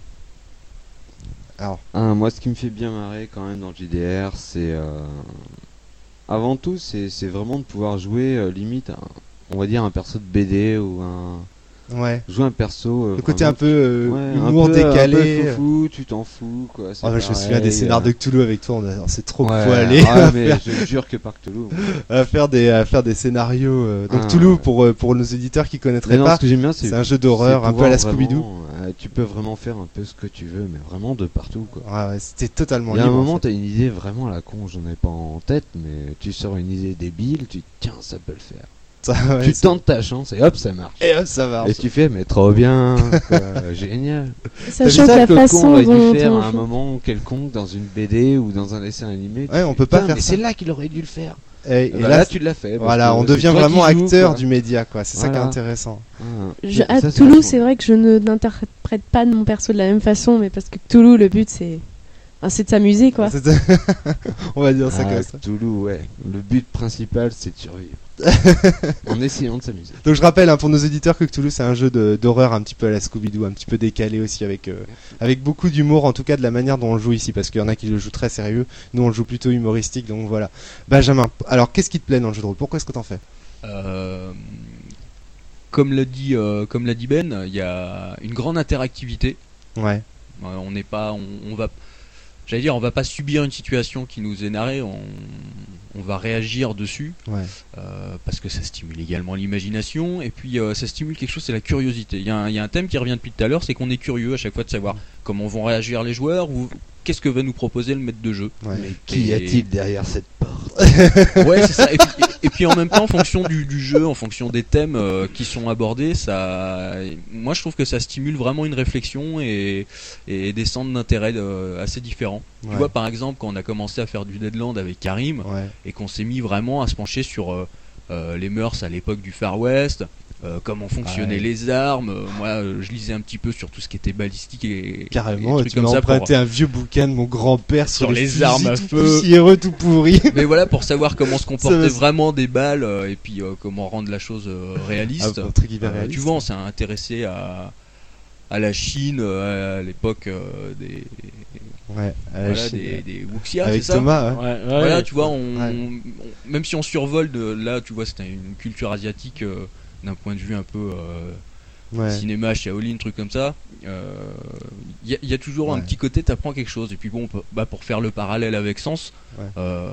Speaker 1: Alors,
Speaker 4: Ah, moi, ce qui me fait bien marrer quand même dans le J D R, c'est euh, avant tout, c'est c'est vraiment de pouvoir jouer euh, limite, un- on va dire un perso de B D ou un
Speaker 1: ouais.
Speaker 4: jouer un perso. euh,
Speaker 1: Le côté
Speaker 4: vraiment-
Speaker 1: un peu euh,
Speaker 4: ouais, un
Speaker 1: humour
Speaker 4: peu-
Speaker 1: décalé.
Speaker 4: un peu foufou, tu t'en fous quoi. c'est
Speaker 1: Oh, je me souviens
Speaker 4: pareil,
Speaker 1: des scénars
Speaker 4: euh,
Speaker 1: de Cthulhu avec toi, on, a- on s'est trop
Speaker 4: ouais,
Speaker 1: poilé
Speaker 4: ah,
Speaker 1: à,
Speaker 4: mais
Speaker 1: faire,
Speaker 4: je jure que par Cthulhu.
Speaker 1: à faire des, à faire des scénarios. euh. Donc
Speaker 4: Ah,
Speaker 1: Cthulhu,
Speaker 4: ouais.
Speaker 1: pour, euh, pour nos éditeurs qui
Speaker 4: Mais
Speaker 1: connaîtraient
Speaker 4: non,
Speaker 1: pas,
Speaker 4: ce que j'aime bien, c'est
Speaker 1: c'est un jeu d'horreur
Speaker 4: c'est
Speaker 1: un peu à la
Speaker 4: pouvoir
Speaker 1: Scooby-Doo.
Speaker 4: vraiment, euh, tu peux vraiment faire un peu ce que tu veux, mais vraiment de partout quoi.
Speaker 1: Ouais, ouais, c'était totalement
Speaker 4: Il y a un
Speaker 1: libre. en
Speaker 4: moment,
Speaker 1: fait.
Speaker 4: t'as une idée vraiment à la con, j'en ai pas en tête, mais tu sors une idée débile, tu te dis, tiens, ça peut le faire.
Speaker 1: Ça, ouais,
Speaker 4: tu
Speaker 1: c'est-
Speaker 4: tentes ta chance et hop, ça marche.
Speaker 1: Et hop, ça marche.
Speaker 4: Et tu fais, mais trop bien, quoi, génial.
Speaker 5: Sachant que
Speaker 4: ça
Speaker 5: la
Speaker 4: que le con
Speaker 5: façon
Speaker 4: aurait
Speaker 5: dont
Speaker 4: dû faire
Speaker 5: on
Speaker 4: à un
Speaker 5: joue-
Speaker 4: moment quelconque dans une B D ou dans un dessin animé.
Speaker 1: Ouais, on peut pas
Speaker 4: Putain,
Speaker 1: faire
Speaker 4: mais
Speaker 1: ça.
Speaker 4: c'est là qu'il aurait dû le faire.
Speaker 1: Et,
Speaker 4: Et
Speaker 1: et
Speaker 4: bah
Speaker 1: là,
Speaker 4: là, tu l'as fait. parce
Speaker 1: voilà,
Speaker 4: que
Speaker 1: on
Speaker 4: c'est
Speaker 1: devient
Speaker 4: toi
Speaker 1: vraiment
Speaker 4: qui joues,
Speaker 1: acteur
Speaker 4: quoi.
Speaker 1: du média, quoi. C'est ça qui est
Speaker 4: Voilà.
Speaker 1: intéressant.
Speaker 4: Ah,
Speaker 5: Je-
Speaker 4: ça,
Speaker 5: à
Speaker 4: c'est
Speaker 5: Toulouse,
Speaker 4: vachement
Speaker 5: c'est vrai que je ne n'interprète pas mon perso de la même façon, mais parce que Toulouse, le but c'est, enfin, c'est de s'amuser quoi.
Speaker 1: C'est- on va dire ça
Speaker 4: Ah,
Speaker 1: comme ça.
Speaker 4: Toulouse, ouais. Le but principal, c'est de survivre. En essayant de s'amuser.
Speaker 1: Donc je rappelle hein, pour nos auditeurs que Cthulhu c'est un jeu de- d'horreur un petit peu à la Scooby-Doo, un petit peu décalé aussi avec euh, avec beaucoup d'humour en tout cas de la manière dont on le joue ici parce qu'il y en a qui le jouent très sérieux, nous on le joue plutôt humoristique donc voilà. Benjamin, alors qu'est-ce qui te plaît dans le jeu de rôle? Pourquoi est-ce que t'en fais?
Speaker 2: Euh, comme l'a dit, euh, comme l'a dit Ben, il y a une grande interactivité.
Speaker 1: Ouais,
Speaker 2: Euh, on n'est pas, on, on va, j'allais dire, on va pas subir une situation qui nous est narrée. On, on va réagir dessus
Speaker 1: ouais,
Speaker 2: euh, parce que ça stimule également l'imagination et puis euh, ça stimule quelque chose, c'est la curiosité. Il y, a un- il y a un thème qui revient depuis tout à l'heure, c'est qu'on est curieux à chaque fois de savoir comment vont réagir les joueurs ou qu'est-ce que va nous proposer le maître de jeu.
Speaker 1: ouais.
Speaker 4: Mais qui y
Speaker 2: Et-
Speaker 4: a-t-il derrière cette porte?
Speaker 2: Ouais, c'est ça. Et puis, et puis en même temps, en fonction du, du jeu, en fonction des thèmes euh, qui sont abordés, ça, moi je trouve que ça stimule vraiment une réflexion et, et des centres d'intérêt euh, assez différents.
Speaker 1: Ouais.
Speaker 2: Tu vois, par exemple, quand on a commencé à faire du Deadland avec Karim
Speaker 1: Ouais.
Speaker 2: et qu'on s'est mis vraiment à se pencher sur euh, euh, les mœurs à l'époque du Far West. Euh, comment fonctionnaient
Speaker 1: Ouais.
Speaker 2: les armes. Euh, moi, euh, je lisais un petit peu sur tout ce qui était balistique et
Speaker 1: Carrément,
Speaker 2: et
Speaker 1: tu
Speaker 2: trucs
Speaker 1: m'as
Speaker 2: comme ça pour-
Speaker 1: emprunté un vieux bouquin de mon grand-père sur,
Speaker 2: Sur les
Speaker 1: fusils
Speaker 2: armes à
Speaker 1: tout
Speaker 2: feu.
Speaker 1: poussiéreux, tout pourri.
Speaker 2: Mais voilà, pour savoir comment se
Speaker 1: Ça
Speaker 2: comportaient
Speaker 1: va-
Speaker 2: vraiment des balles euh, et puis euh, comment rendre la chose euh, réaliste.
Speaker 1: Ah, un truc hyper
Speaker 2: Euh,
Speaker 1: réaliste.
Speaker 2: tu vois, on s'est intéressé à, à la Chine euh, à l'époque euh, des,
Speaker 1: Ouais, à la
Speaker 2: voilà,
Speaker 1: Chine.
Speaker 2: des, des Wuxia,
Speaker 1: Avec
Speaker 2: c'est ça
Speaker 1: Thomas, hein.
Speaker 3: Ouais, ouais,
Speaker 2: Voilà,
Speaker 3: ouais.
Speaker 2: tu vois, on,
Speaker 1: Ouais.
Speaker 2: on- même si on survole de là, tu vois, c'était une culture asiatique euh, d'un point de vue un peu euh,
Speaker 1: Ouais.
Speaker 2: cinéma, Shaolin, truc comme ça. Il y, a- y a toujours un
Speaker 1: Ouais.
Speaker 2: petit côté, t'apprends quelque chose. Et puis bon, on peut- bah, pour faire le parallèle avec Sens,
Speaker 1: Ouais.
Speaker 2: euh,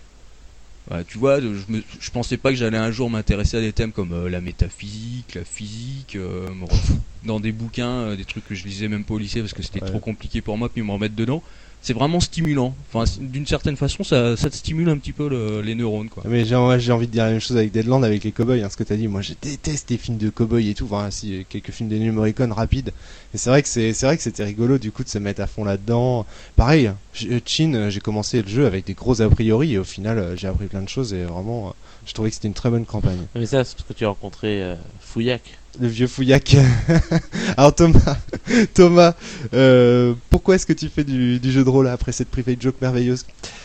Speaker 2: bah, tu vois, je, me, je pensais pas que j'allais un jour m'intéresser à des thèmes comme euh, la métaphysique, la physique, euh, me refouler dans des bouquins, euh, des trucs que je lisais même pas au lycée parce que c'était
Speaker 1: Ouais.
Speaker 2: trop compliqué pour moi, puis me remettre dedans. C'est vraiment stimulant. Enfin, c- d'une certaine façon, ça, ça te stimule un petit peu le- les neurones, quoi.
Speaker 1: Mais j'ai ouais, j'ai envie de dire la même chose avec Deadland, avec les cowboys, hein, ce que t'as dit. Moi, je déteste les films de cowboys et tout. Enfin, si quelques films d'Ennio Morricone rapides. Et c'est vrai que c'est c'est vrai que c'était rigolo du coup de se mettre à fond là-dedans. Pareil, j- euh, Chin, euh, j'ai commencé le jeu avec des gros a priori et au final, euh, j'ai appris plein de choses et vraiment, euh, je trouvais que c'était une très bonne campagne.
Speaker 3: Mais ça, c'est parce que tu as rencontré euh, Fouillac.
Speaker 1: Le vieux fouillac. Alors Thomas, Thomas, euh, pourquoi est-ce que tu fais du, du jeu de rôle après cette private joke merveilleuse?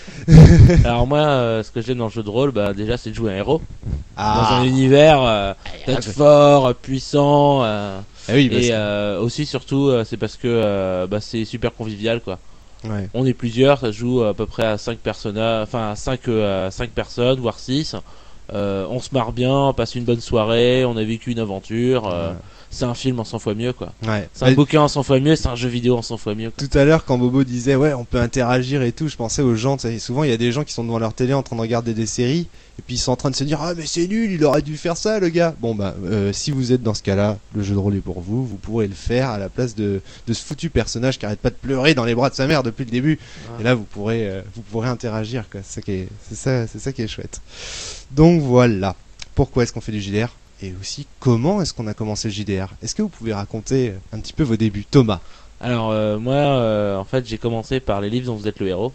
Speaker 3: Alors moi, euh, ce que j'aime dans le jeu de rôle, bah déjà, c'est de jouer un héros
Speaker 1: Ah.
Speaker 3: dans un univers euh, d'être fort, euh, puissant, euh,
Speaker 1: Ah oui, bah,
Speaker 3: et
Speaker 1: c'est-
Speaker 3: euh, aussi surtout, euh, c'est parce que euh, bah, c'est super convivial, quoi.
Speaker 1: ouais.
Speaker 3: On est plusieurs, ça se joue à peu près à cinq personnages, enfin à cinq, euh, à cinq personnes, voire six. Euh, on se marre bien, on passe une bonne soirée, on a vécu une aventure. euh,
Speaker 1: Ouais.
Speaker 3: C'est un film en cent fois mieux, quoi.
Speaker 1: Ouais.
Speaker 3: C'est un
Speaker 1: Bah,
Speaker 3: bouquin en cent fois mieux, c'est un jeu vidéo en cent fois mieux, quoi.
Speaker 1: tout à l'heure, quand Bobo disait ouais, on peut interagir et tout, je pensais aux gens. Tu sais, souvent, il y a des gens qui sont devant leur télé en train de regarder des séries et puis ils sont en train de se dire ah mais c'est nul, il aurait dû faire ça, le gars. Bon bah, euh, si vous êtes dans ce cas-là, le jeu de rôle est pour vous. Vous pourrez le faire à la place de, de ce foutu personnage qui arrête pas de pleurer dans les bras de sa mère depuis le début. Et là, vous pourrez, euh, vous pourrez interagir. Quoi. C'est ça qui est, c'est ça, c'est ça qui est chouette. Donc voilà. Pourquoi est-ce qu'on fait du J D R? Et aussi, comment est-ce qu'on a commencé le J D R? Est-ce que vous pouvez raconter un petit peu vos débuts, Thomas?
Speaker 3: Alors euh, moi, euh, en fait, j'ai commencé par les livres dont vous êtes le héros.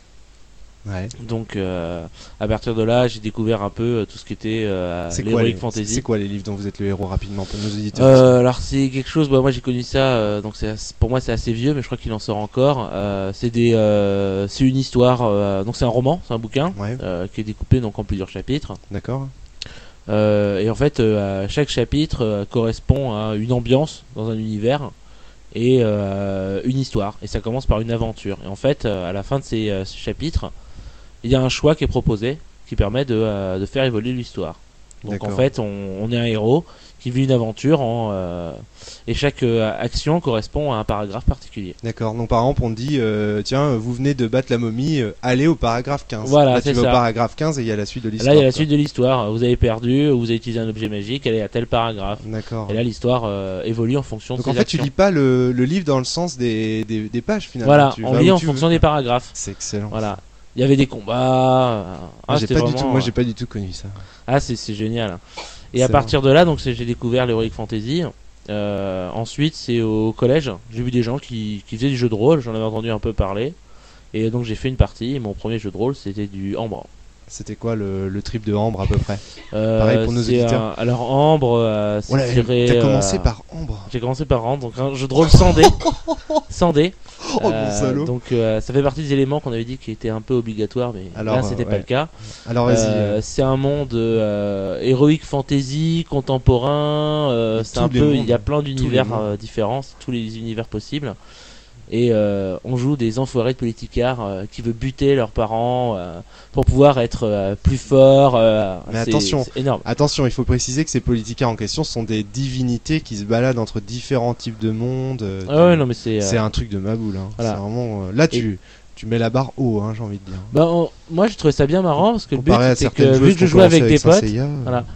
Speaker 1: Ouais.
Speaker 3: Donc euh, à partir de là, j'ai découvert un peu euh, tout ce qui était euh,
Speaker 1: C'est quoi, les,
Speaker 3: l'heroic fantasy.
Speaker 1: c'est quoi les livres dont vous êtes le héros rapidement pour nos auditeurs?
Speaker 3: Euh, alors c'est quelque chose, bah, moi j'ai connu ça, euh, donc c'est assez- pour moi c'est assez vieux, mais je crois qu'il en sort encore. Euh, c'est des, euh, c'est une histoire, euh, donc c'est un roman, c'est un bouquin
Speaker 1: Ouais,
Speaker 3: euh, qui est découpé donc en plusieurs chapitres.
Speaker 1: d'accord.
Speaker 3: Euh, et en fait, euh, chaque chapitre euh, correspond à une ambiance dans un univers et euh, une histoire. Et ça commence par une aventure. Et en fait, euh, à la fin de ces, euh, ces chapitres, il y a un choix qui est proposé qui permet de, euh, de faire évoluer l'histoire. Donc en
Speaker 1: D'accord.
Speaker 3: fait, on, on est un héros qui vit une aventure en, euh, et chaque euh, action correspond à un paragraphe particulier.
Speaker 1: D'accord. Donc par exemple, on dit euh, tiens, vous venez de battre la momie, euh, allez au paragraphe quinze.
Speaker 3: Voilà,
Speaker 1: Là, tu
Speaker 3: c'est
Speaker 1: vas au
Speaker 3: ça.
Speaker 1: paragraphe quinze et il y a la suite de l'histoire.
Speaker 3: Là, il y a la
Speaker 1: quoi.
Speaker 3: suite de l'histoire. Vous avez perdu, vous avez utilisé un objet magique, elle est à tel paragraphe.
Speaker 1: D'accord.
Speaker 3: Et là, l'histoire euh, évolue en fonction
Speaker 1: Donc
Speaker 3: de
Speaker 1: en
Speaker 3: ses
Speaker 1: fait, tu
Speaker 3: actions.
Speaker 1: lis pas le, le livre dans le sens des, des, des pages finalement.
Speaker 3: Voilà,
Speaker 1: Tu
Speaker 3: on
Speaker 1: vas
Speaker 3: lit
Speaker 1: où
Speaker 3: en
Speaker 1: tu
Speaker 3: fonction
Speaker 1: veux.
Speaker 3: des paragraphes.
Speaker 1: C'est excellent.
Speaker 3: Voilà. Il y avait des combats. euh,
Speaker 1: Moi,
Speaker 3: Ah,
Speaker 1: j'ai
Speaker 3: c'était
Speaker 1: pas du
Speaker 3: vraiment,
Speaker 1: tout, moi
Speaker 3: euh,
Speaker 1: j'ai pas du tout connu ça.
Speaker 3: Ah, c'est c'est génial. Et à
Speaker 1: C'est
Speaker 3: partir de là, donc c'est- j'ai découvert l'Heroic Fantasy. Euh, ensuite, c'est au collège. J'ai vu des gens qui, qui faisaient du jeu de rôle. J'en avais entendu un peu parler. Et donc j'ai fait une partie. Et mon premier jeu de rôle, c'était du Ambre.
Speaker 1: C'était quoi le, le trip de Ambre à peu près?
Speaker 3: Euh,
Speaker 1: Pareil pour nos
Speaker 3: c'est
Speaker 1: auditeurs.
Speaker 3: un- Alors Ambre, euh, c'est
Speaker 1: Voilà,
Speaker 3: tiré,
Speaker 1: t'as commencé
Speaker 3: euh,
Speaker 1: par Ambre.
Speaker 3: J'ai commencé par Ambre, donc un jeu de rôle sans dés. Sans dés.
Speaker 1: Oh
Speaker 3: Euh,
Speaker 1: mon salaud.
Speaker 3: donc euh, ça fait partie des éléments qu'on avait dit qui étaient un peu obligatoires, mais
Speaker 1: Alors,
Speaker 3: là c'était
Speaker 1: euh,
Speaker 3: pas
Speaker 1: ouais.
Speaker 3: le cas.
Speaker 1: Alors vas-y.
Speaker 3: Euh,
Speaker 1: euh,
Speaker 3: c'est un monde euh, héroïque fantasy contemporain. euh,
Speaker 1: Et
Speaker 3: c'est
Speaker 1: tous
Speaker 3: un
Speaker 1: les
Speaker 3: peu,
Speaker 1: mondes.
Speaker 3: il y a plein d'univers
Speaker 1: mondes.
Speaker 3: euh, différents, c'est tous les univers possibles. Et euh, on joue des enfoirés de politicards euh, qui veulent buter leurs parents euh, pour pouvoir être euh, plus forts. euh,
Speaker 1: Mais
Speaker 3: c'est-
Speaker 1: attention.
Speaker 3: c'est énorme.
Speaker 1: Attention, il faut préciser que ces politiciens en question sont des divinités qui se baladent entre différents types de mondes. euh,
Speaker 3: Ah
Speaker 1: de-
Speaker 3: ouais, non mais c'est.
Speaker 1: C'est
Speaker 3: euh,
Speaker 1: un truc de ma boule. Hein.
Speaker 3: voilà.
Speaker 1: C'est vraiment. euh, Là, tu, tu mets la barre haut, hein, j'ai envie de dire.
Speaker 3: Bah, on- moi j'ai trouvé ça bien marrant parce que le but
Speaker 1: Comparé à
Speaker 3: c'est
Speaker 1: certaines
Speaker 3: que
Speaker 1: joueuses
Speaker 3: vu que je
Speaker 1: qui ont
Speaker 3: jouais avec
Speaker 1: commencé
Speaker 3: des
Speaker 1: Saint
Speaker 3: potes,
Speaker 1: Seiya, euh,
Speaker 3: voilà.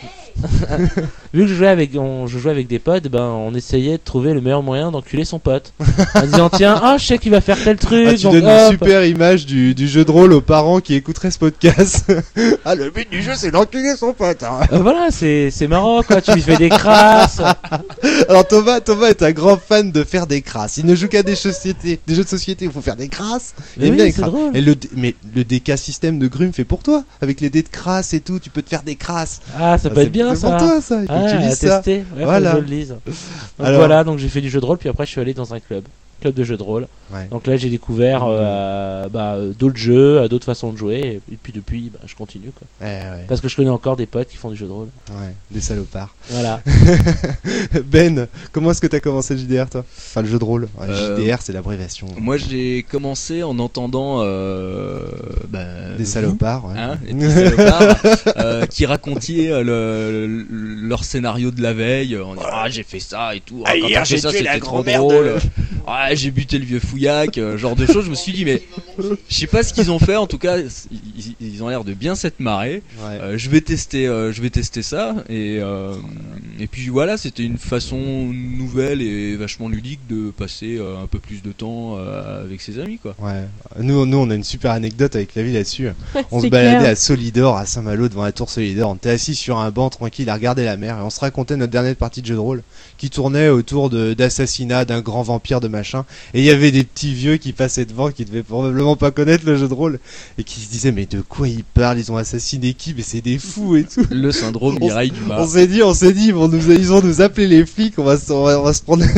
Speaker 3: Vu que je jouais avec, on, je jouais avec des potes, ben on essayait de trouver le meilleur moyen d'enculer son pote. En disant tiens, ah je sais qu'il va faire tel truc.
Speaker 1: Ah, tu
Speaker 3: donc,
Speaker 1: donnes une
Speaker 3: hop.
Speaker 1: super image du, du jeu de rôle aux parents qui écouteraient ce podcast. Ah, le but du jeu, c'est d'enculer son pote. hein.
Speaker 3: Euh, voilà, c'est c'est marrant quoi. Tu lui fais des crasses.
Speaker 1: Alors Thomas, Thomas est un grand fan de faire des crasses. Il ne joue qu'à des sociétés, des jeux de société où il faut faire des crasses. Il
Speaker 3: Mais
Speaker 1: aime
Speaker 3: oui,
Speaker 1: bien les
Speaker 3: c'est
Speaker 1: crasses.
Speaker 3: drôle.
Speaker 1: Et le, d- mais le D K système de Grume fait pour toi. Avec les dés de crasse et tout, tu peux te faire des crasses.
Speaker 3: Ah ça
Speaker 1: Ah,
Speaker 3: peut
Speaker 1: c'est-
Speaker 3: être bien
Speaker 1: c'est
Speaker 3: ça.
Speaker 1: pour toi ça. Il faut
Speaker 3: Ah,
Speaker 1: que tu
Speaker 3: à
Speaker 1: lises ça.
Speaker 3: tester. Ouais,
Speaker 1: Voilà.
Speaker 3: faut que je le lise. Donc
Speaker 1: Alors-
Speaker 3: voilà, donc j'ai fait du jeu de rôle, puis après je suis allé dans un club, club de jeux de rôle.
Speaker 1: Ouais.
Speaker 3: Donc là j'ai découvert euh, bah, euh, d'autres jeux, euh, d'autres façons de jouer, et, et puis depuis bah, je continue quoi.
Speaker 1: Ouais, ouais,
Speaker 3: Parce que je connais encore des potes qui font du jeu de rôle.
Speaker 1: ouais, des salopards.
Speaker 3: Voilà.
Speaker 1: Ben, comment est-ce que t'as commencé le J D R toi? Enfin le jeu de rôle. Ouais,
Speaker 2: Euh,
Speaker 1: J D R c'est l'abréviation.
Speaker 2: Moi j'ai commencé en entendant euh, bah,
Speaker 1: Des
Speaker 2: vous,
Speaker 1: salopards. Ouais.
Speaker 2: hein, les petits salopards, euh, qui racontaient euh, le, le- leur scénario de la veille en disant ah j'ai fait ça et tout, ah, quand
Speaker 1: hier,
Speaker 2: t'as fait
Speaker 1: j'ai
Speaker 2: ça
Speaker 1: tué la
Speaker 2: c'était trop
Speaker 1: grand-mère
Speaker 2: drôle,
Speaker 1: de-
Speaker 2: ah j'ai buté le vieux fouillac, euh, genre de choses. Je me suis dit mais je sais pas ce qu'ils ont fait, en tout cas ils, ils ont l'air de bien s'être marrés.
Speaker 1: Ouais.
Speaker 2: Euh, je vais tester, euh, je vais tester ça et euh, et puis voilà, c'était une façon nouvelle et vachement ludique de passer euh, un peu plus de temps euh, avec ses amis quoi.
Speaker 1: Ouais. Nous, nous, on a une super anecdote avec la vie là-dessus. On se
Speaker 5: C'est
Speaker 1: baladait
Speaker 5: clair.
Speaker 1: à Solidor, à Saint-Malo, devant la tour Solidor. On était assis sur un banc tranquille à regarder la mer et on se racontait notre dernière partie de jeu de rôle qui tournait autour de d'assassinat d'un grand vampire de machin. Et il y avait des petits vieux qui passaient devant qui devaient probablement pas connaître le jeu de rôle et qui se disaient mais de quoi ils parlent? Ils ont assassiné qui? Mais c'est des fous et tout.
Speaker 2: Le syndrome
Speaker 1: On-
Speaker 2: Mireille Dumas.
Speaker 1: On s'est dit, on s'est dit, ils vont nous, ils vont nous appeler les flics, on va, se- on va, on va se prendre.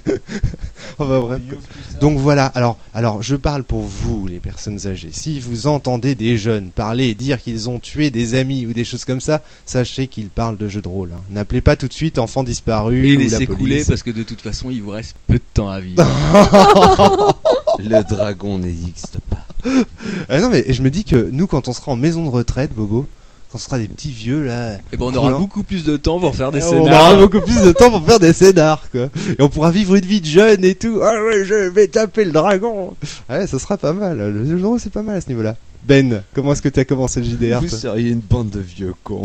Speaker 1: On va bref. Donc voilà. Alors, alors, je parle pour vous, les personnes âgées. Si vous entendez des jeunes parler et dire qu'ils ont tué des amis ou des choses comme ça, sachez qu'ils parlent de jeux de rôle. hein. N'appelez pas tout de suite enfant disparu
Speaker 2: Et
Speaker 1: ou la
Speaker 2: laissez couler
Speaker 1: police.
Speaker 2: parce que de toute façon il vous reste peu de temps à vivre.
Speaker 4: Le dragon n'existe pas.
Speaker 1: Ah non, mais je me dis que nous, quand on sera en maison de retraite, Bobo, quand on sera des petits vieux là.
Speaker 2: Et ben on aura
Speaker 1: Cool, hein.
Speaker 2: beaucoup plus de temps pour faire des
Speaker 1: on
Speaker 2: scénarios.
Speaker 1: aura beaucoup plus de temps pour faire des scénars, quoi. Et on pourra vivre une vie de jeune et tout. Ah ouais, je vais taper le dragon. Ouais, ça sera pas mal. Le jeu de rôle, c'est pas mal à ce niveau-là. Ben, comment est-ce que t'as commencé le J D R
Speaker 4: Vous
Speaker 1: toi
Speaker 4: seriez une bande de vieux cons.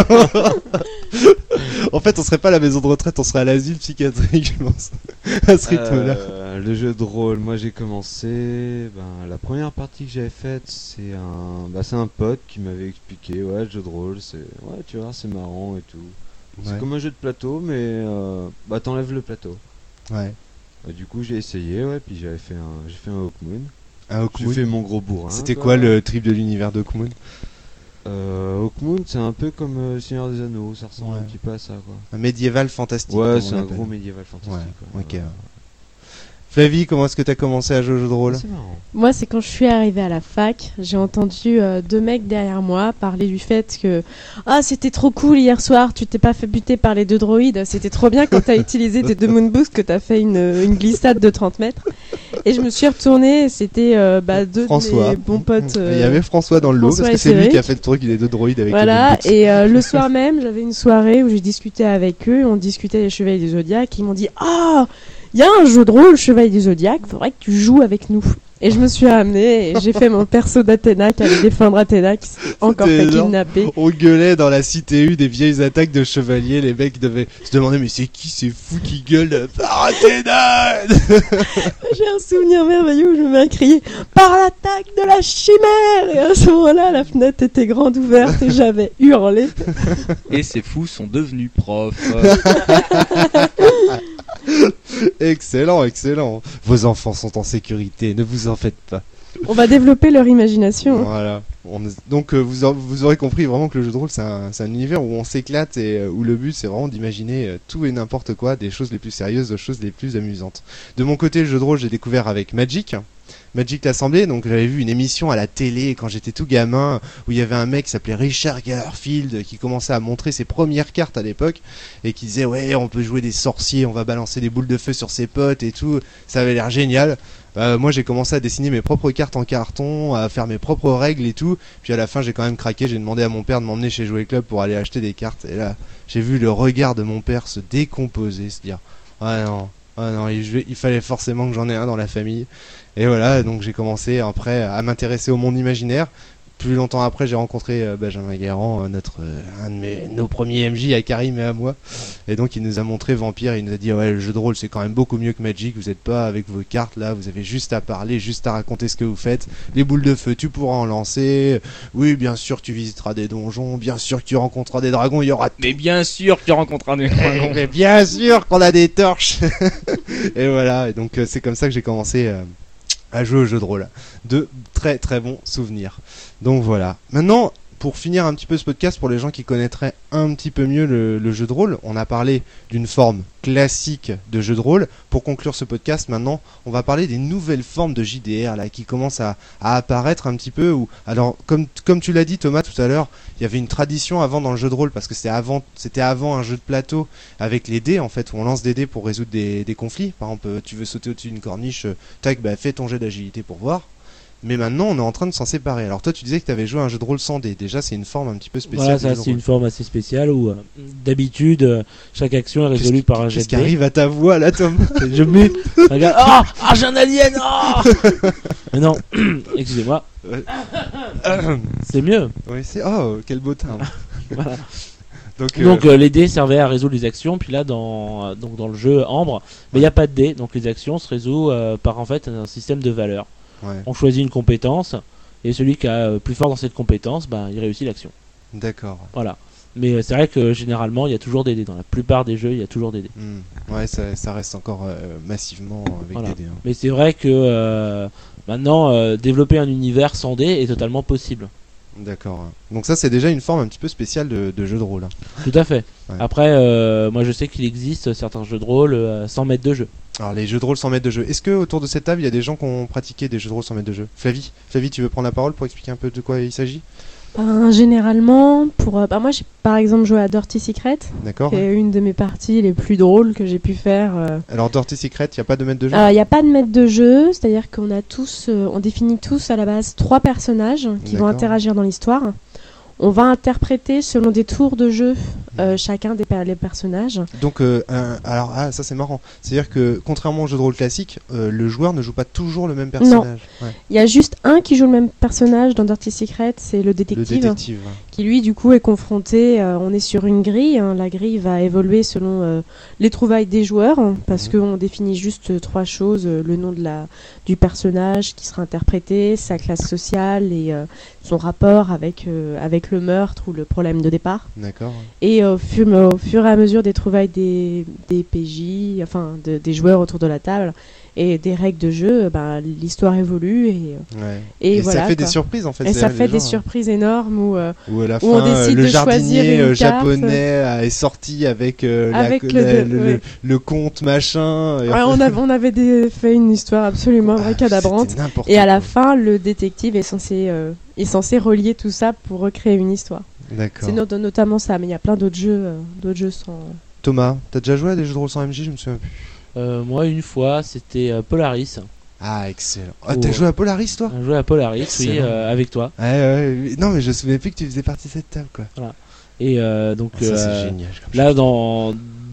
Speaker 1: En fait, on serait pas à la maison de retraite, on serait à l'asile psychiatrique, je pense. À ce rythme-là.
Speaker 4: Euh, le jeu de rôle, moi j'ai commencé. Ben, la première partie que j'avais faite, c'est un, bah, c'est un pote qui m'avait expliqué. Ouais, le jeu de rôle, c'est, ouais, tu vois, c'est marrant et tout.
Speaker 1: Ouais.
Speaker 4: C'est comme un jeu de plateau, mais euh, bah t'enlèves le plateau.
Speaker 1: Ouais.
Speaker 4: Euh, du coup, j'ai essayé, ouais, puis j'avais fait un, j'ai fait un Hawkmoon.
Speaker 1: Un
Speaker 4: J'ai
Speaker 1: Hawkmoon.
Speaker 4: fait mon gros bourrin.
Speaker 1: C'était quoi le trip de l'univers d'Hawkmoon?
Speaker 4: euh, Hawkmoon, c'est un peu comme euh, Seigneur des Anneaux, ça ressemble
Speaker 1: Ouais.
Speaker 4: un petit peu à ça, quoi.
Speaker 1: Un médiéval fantastique.
Speaker 4: Ouais,
Speaker 1: comme
Speaker 4: c'est
Speaker 1: on
Speaker 4: un
Speaker 1: appelle.
Speaker 4: gros médiéval fantastique.
Speaker 1: Ouais,
Speaker 4: quoi.
Speaker 1: ok. Flavie, comment est-ce que t'as commencé à jouer au jeu de rôle?
Speaker 4: C'est marrant.
Speaker 5: Moi, c'est quand je suis arrivée à la fac, j'ai entendu euh, deux mecs derrière moi parler du fait que ah c'était trop cool hier soir, tu t'es pas fait buter par les deux droïdes, c'était trop bien quand t'as utilisé tes deux moonboosts que t'as fait une, une glissade de trente mètres. Et je me suis retournée, et c'était euh, bah, deux
Speaker 1: François.
Speaker 5: de mes bons potes.
Speaker 1: Il y
Speaker 5: euh,
Speaker 1: avait François dans le lot,
Speaker 5: François
Speaker 1: parce que
Speaker 5: et
Speaker 1: c'est lui
Speaker 5: Cédric.
Speaker 1: qui a fait le truc, il est deux droïdes avec les
Speaker 5: Voilà,
Speaker 1: moonboots.
Speaker 5: et euh, le soir même, j'avais une soirée où j'ai discuté avec eux, on discutait des Chevaliers du Zodiac, ils m'ont dit ah, il y a un jeu de rôle Chevalier du Zodiac, faudrait que tu joues avec nous. Et je me suis ramenée et j'ai fait mon perso d'Athéna qui allait défendre Athéna qui s'est encore
Speaker 1: C'était
Speaker 5: fait
Speaker 1: énorme.
Speaker 5: kidnapper.
Speaker 1: On gueulait dans la cité U des vieilles attaques de chevaliers. Les mecs devaient se demander mais c'est qui ces fous qui gueulent par Athéna?
Speaker 5: J'ai un souvenir merveilleux où je me mets à crier par l'attaque de la chimère et à ce moment-là la fenêtre était grande ouverte et j'avais hurlé.
Speaker 2: Et ces fous sont devenus profs.
Speaker 1: Excellent, excellent. Vos enfants sont en sécurité, ne vous en faites pas.
Speaker 5: On va développer leur imagination.
Speaker 1: Voilà. On est- Donc euh, vous, a- vous aurez compris vraiment que le jeu de rôle c'est un, c'est un univers où on s'éclate et euh, où le but c'est vraiment d'imaginer euh, tout et n'importe quoi, des choses les plus sérieuses aux choses les plus amusantes. De mon côté, le jeu de rôle j'ai découvert avec Magic. Magic l'Assemblée, donc j'avais vu une émission à la télé quand j'étais tout gamin où il y avait un mec qui s'appelait Richard Garfield qui commençait à montrer ses premières cartes à l'époque et qui disait ouais on peut jouer des sorciers, on va balancer des boules de feu sur ses potes et tout, ça avait l'air génial. Euh, moi j'ai commencé à dessiner mes propres cartes en carton, à faire mes propres règles et tout, puis à la fin j'ai quand même craqué, j'ai demandé à mon père de m'emmener chez Jouet Club pour aller acheter des cartes et là j'ai vu le regard de mon père se décomposer, se dire ah non, ah non il, je vais- il fallait forcément que j'en ai un dans la famille. Et voilà, donc j'ai commencé après à m'intéresser au monde imaginaire. Plus longtemps après, j'ai rencontré euh, Benjamin Guérand, euh, notre euh, un de mes, nos premiers M J à Karim et à moi. Et donc il nous a montré Vampire, il nous a dit ouais le jeu de rôle c'est quand même beaucoup mieux que Magic, vous n'êtes pas avec vos cartes là, vous avez juste à parler, juste à raconter ce que vous faites. Les boules de feu, tu pourras en lancer. Oui, bien sûr tu visiteras des donjons, bien sûr que tu rencontreras des dragons, il y aura
Speaker 2: Mais bien sûr que tu rencontreras des dragons.
Speaker 1: mais bien sûr qu'on a des torches. Et voilà, et donc euh, c'est comme ça que j'ai commencé euh, à jouer au jeu de rôle. De très très bons souvenirs. Donc voilà. Maintenant, pour finir un petit peu ce podcast, pour les gens qui connaîtraient un petit peu mieux le, le jeu de rôle, on a parlé d'une forme classique de jeu de rôle. Pour conclure ce podcast, maintenant, on va parler des nouvelles formes de J D R là, qui commencent à, à apparaître un petit peu. Où, alors, comme, comme tu l'as dit Thomas tout à l'heure, il y avait une tradition avant dans le jeu de rôle, parce que c'était avant, c'était avant un jeu de plateau avec les dés en fait, où on lance des dés pour résoudre des, des conflits. Par exemple, tu veux sauter au-dessus d'une corniche, euh, tac, bah fais ton jet d'agilité pour voir. Mais maintenant, on est en train de s'en séparer. Alors toi, tu disais que tu avais joué à un jeu de rôle sans dés. Déjà, c'est une forme un petit peu spéciale.
Speaker 3: Voilà,
Speaker 1: du
Speaker 3: ça
Speaker 1: jeu de
Speaker 3: c'est
Speaker 1: rôle.
Speaker 3: une forme assez spéciale où euh, d'habitude euh, chaque action est résolue par un jet
Speaker 1: Qu'est-ce
Speaker 3: de
Speaker 1: qui
Speaker 3: dés.
Speaker 1: arrive à ta voix là, Tom?
Speaker 3: Je mets. Regarde. Ah, ah, j'ai un alien. Ah Mais non, excusez-moi.
Speaker 1: Ouais.
Speaker 3: C'est mieux.
Speaker 1: Oui, c'est oh quel beau terme.
Speaker 3: Voilà.
Speaker 1: Donc, euh,
Speaker 3: Donc euh, les dés servaient à résoudre les actions, puis là dans euh, donc dans le jeu Ambre, mais il n'y a pas de dés, donc les actions se résolvent euh, par en fait un système de valeurs.
Speaker 1: ouais,
Speaker 3: On choisit une compétence et celui qui a euh, plus fort dans cette compétence, ben il réussit l'action.
Speaker 1: d'accord.
Speaker 3: Voilà. Mais euh, c'est vrai que généralement il y a toujours des dés. Dans la plupart des jeux, il y a toujours des dés.
Speaker 1: Hmm. Ouais, ça, ça reste encore euh, massivement avec
Speaker 3: Voilà.
Speaker 1: des dés. hein.
Speaker 3: Mais c'est vrai que euh, maintenant euh, développer un univers sans dés est totalement possible.
Speaker 1: D'accord. Donc ça, c'est déjà une forme un petit peu spéciale de, de jeu de rôle. hein.
Speaker 3: Tout à fait.
Speaker 1: Ouais.
Speaker 3: Après, euh, moi je sais qu'il existe certains jeux de rôle euh, sans maître de jeu.
Speaker 1: Alors les jeux de rôle sans maître de jeu. Est-ce que autour de cette table, il y a des gens qui ont pratiqué des jeux de rôle sans maître de jeu? Flavie, Flavie, tu veux prendre la parole pour expliquer un peu de quoi il s'agit?
Speaker 5: Ben, généralement, pour, euh, ben, moi j'ai par exemple joué à Dirty Secret,
Speaker 1: D'accord.
Speaker 5: qui est une de mes parties les plus drôles que j'ai pu faire. euh.
Speaker 1: Alors Dirty Secret, il y a pas de maître de jeu?
Speaker 5: Il n'y a pas de maître de jeu, c'est-à-dire qu'on a tous, euh, on définit tous à la base trois personnages qui vont
Speaker 1: D'accord.
Speaker 5: interagir dans l'histoire. On va interpréter selon des tours de jeu euh, chacun des per- les personnages.
Speaker 1: Donc, euh, un- alors, ah, ça c'est marrant. C'est-à-dire que, contrairement au jeu de rôle classique, euh, le joueur ne joue pas toujours le même personnage. Ouais.
Speaker 5: Il y a juste un qui joue le même personnage dans Dirty Secret, c'est le
Speaker 1: Le
Speaker 5: détective,
Speaker 1: détective. ouais.
Speaker 5: qui lui du coup est confronté, euh, on est sur une grille, hein, la grille va évoluer selon euh, les trouvailles des joueurs, hein, parce
Speaker 1: Mhm.
Speaker 5: qu'on définit juste euh, trois choses, euh, le nom de la, du personnage qui sera interprété, sa classe sociale et euh, son rapport avec, euh, avec le meurtre ou le problème de départ.
Speaker 1: D'accord.
Speaker 5: Et au fur, au fur et à mesure des trouvailles des, des P J, enfin de- des joueurs autour de la table et des règles de jeu, euh, ben, l'histoire évolue et, euh,
Speaker 1: Ouais.
Speaker 5: et,
Speaker 1: Et,
Speaker 5: voilà.
Speaker 1: ça fait des
Speaker 5: quoi.
Speaker 1: surprises en fait.
Speaker 5: Et
Speaker 1: c'est
Speaker 5: ça
Speaker 1: les
Speaker 5: fait des
Speaker 1: gens, hein.
Speaker 5: surprises énormes où, euh,
Speaker 1: Où à la
Speaker 5: Où on
Speaker 1: fin, euh,
Speaker 5: décide
Speaker 1: le
Speaker 5: de choisir
Speaker 1: jardinier
Speaker 5: une
Speaker 1: euh,
Speaker 5: carte.
Speaker 1: japonais euh, est sorti avec, euh, la-
Speaker 5: Avec
Speaker 1: la-
Speaker 5: le-
Speaker 1: le,
Speaker 5: ouais.
Speaker 1: le conte machin. et
Speaker 5: ouais, on, avait, on avait des- fait une histoire absolument
Speaker 1: Ah,
Speaker 5: abracadabrante.
Speaker 1: c'était n'importe
Speaker 5: Et à la
Speaker 1: quoi.
Speaker 5: fin, le détective est censé, euh, est censé relier tout ça pour recréer une histoire.
Speaker 1: D'accord.
Speaker 5: C'est no- notamment ça, mais il y a plein d'autres jeux, euh, d'autres jeux sans.
Speaker 1: Thomas, t'as déjà joué à des jeux de rôle sans M J? Je me souviens plus.
Speaker 3: Euh, moi une fois c'était euh, Polaris.
Speaker 1: Ah, excellent. Ah, t'as
Speaker 3: Oh.
Speaker 1: joué à Polaris toi?
Speaker 3: Un jeu à Polaris, oui,
Speaker 1: Excellent.
Speaker 3: euh, avec toi.
Speaker 1: Ouais, ouais, ouais. Non, mais je me souvenais plus que tu faisais partie de cette table quoi.
Speaker 3: Et euh, donc
Speaker 1: Ah, ça,
Speaker 3: euh,
Speaker 1: c'est génial. comme
Speaker 3: là
Speaker 1: jeu.
Speaker 3: dans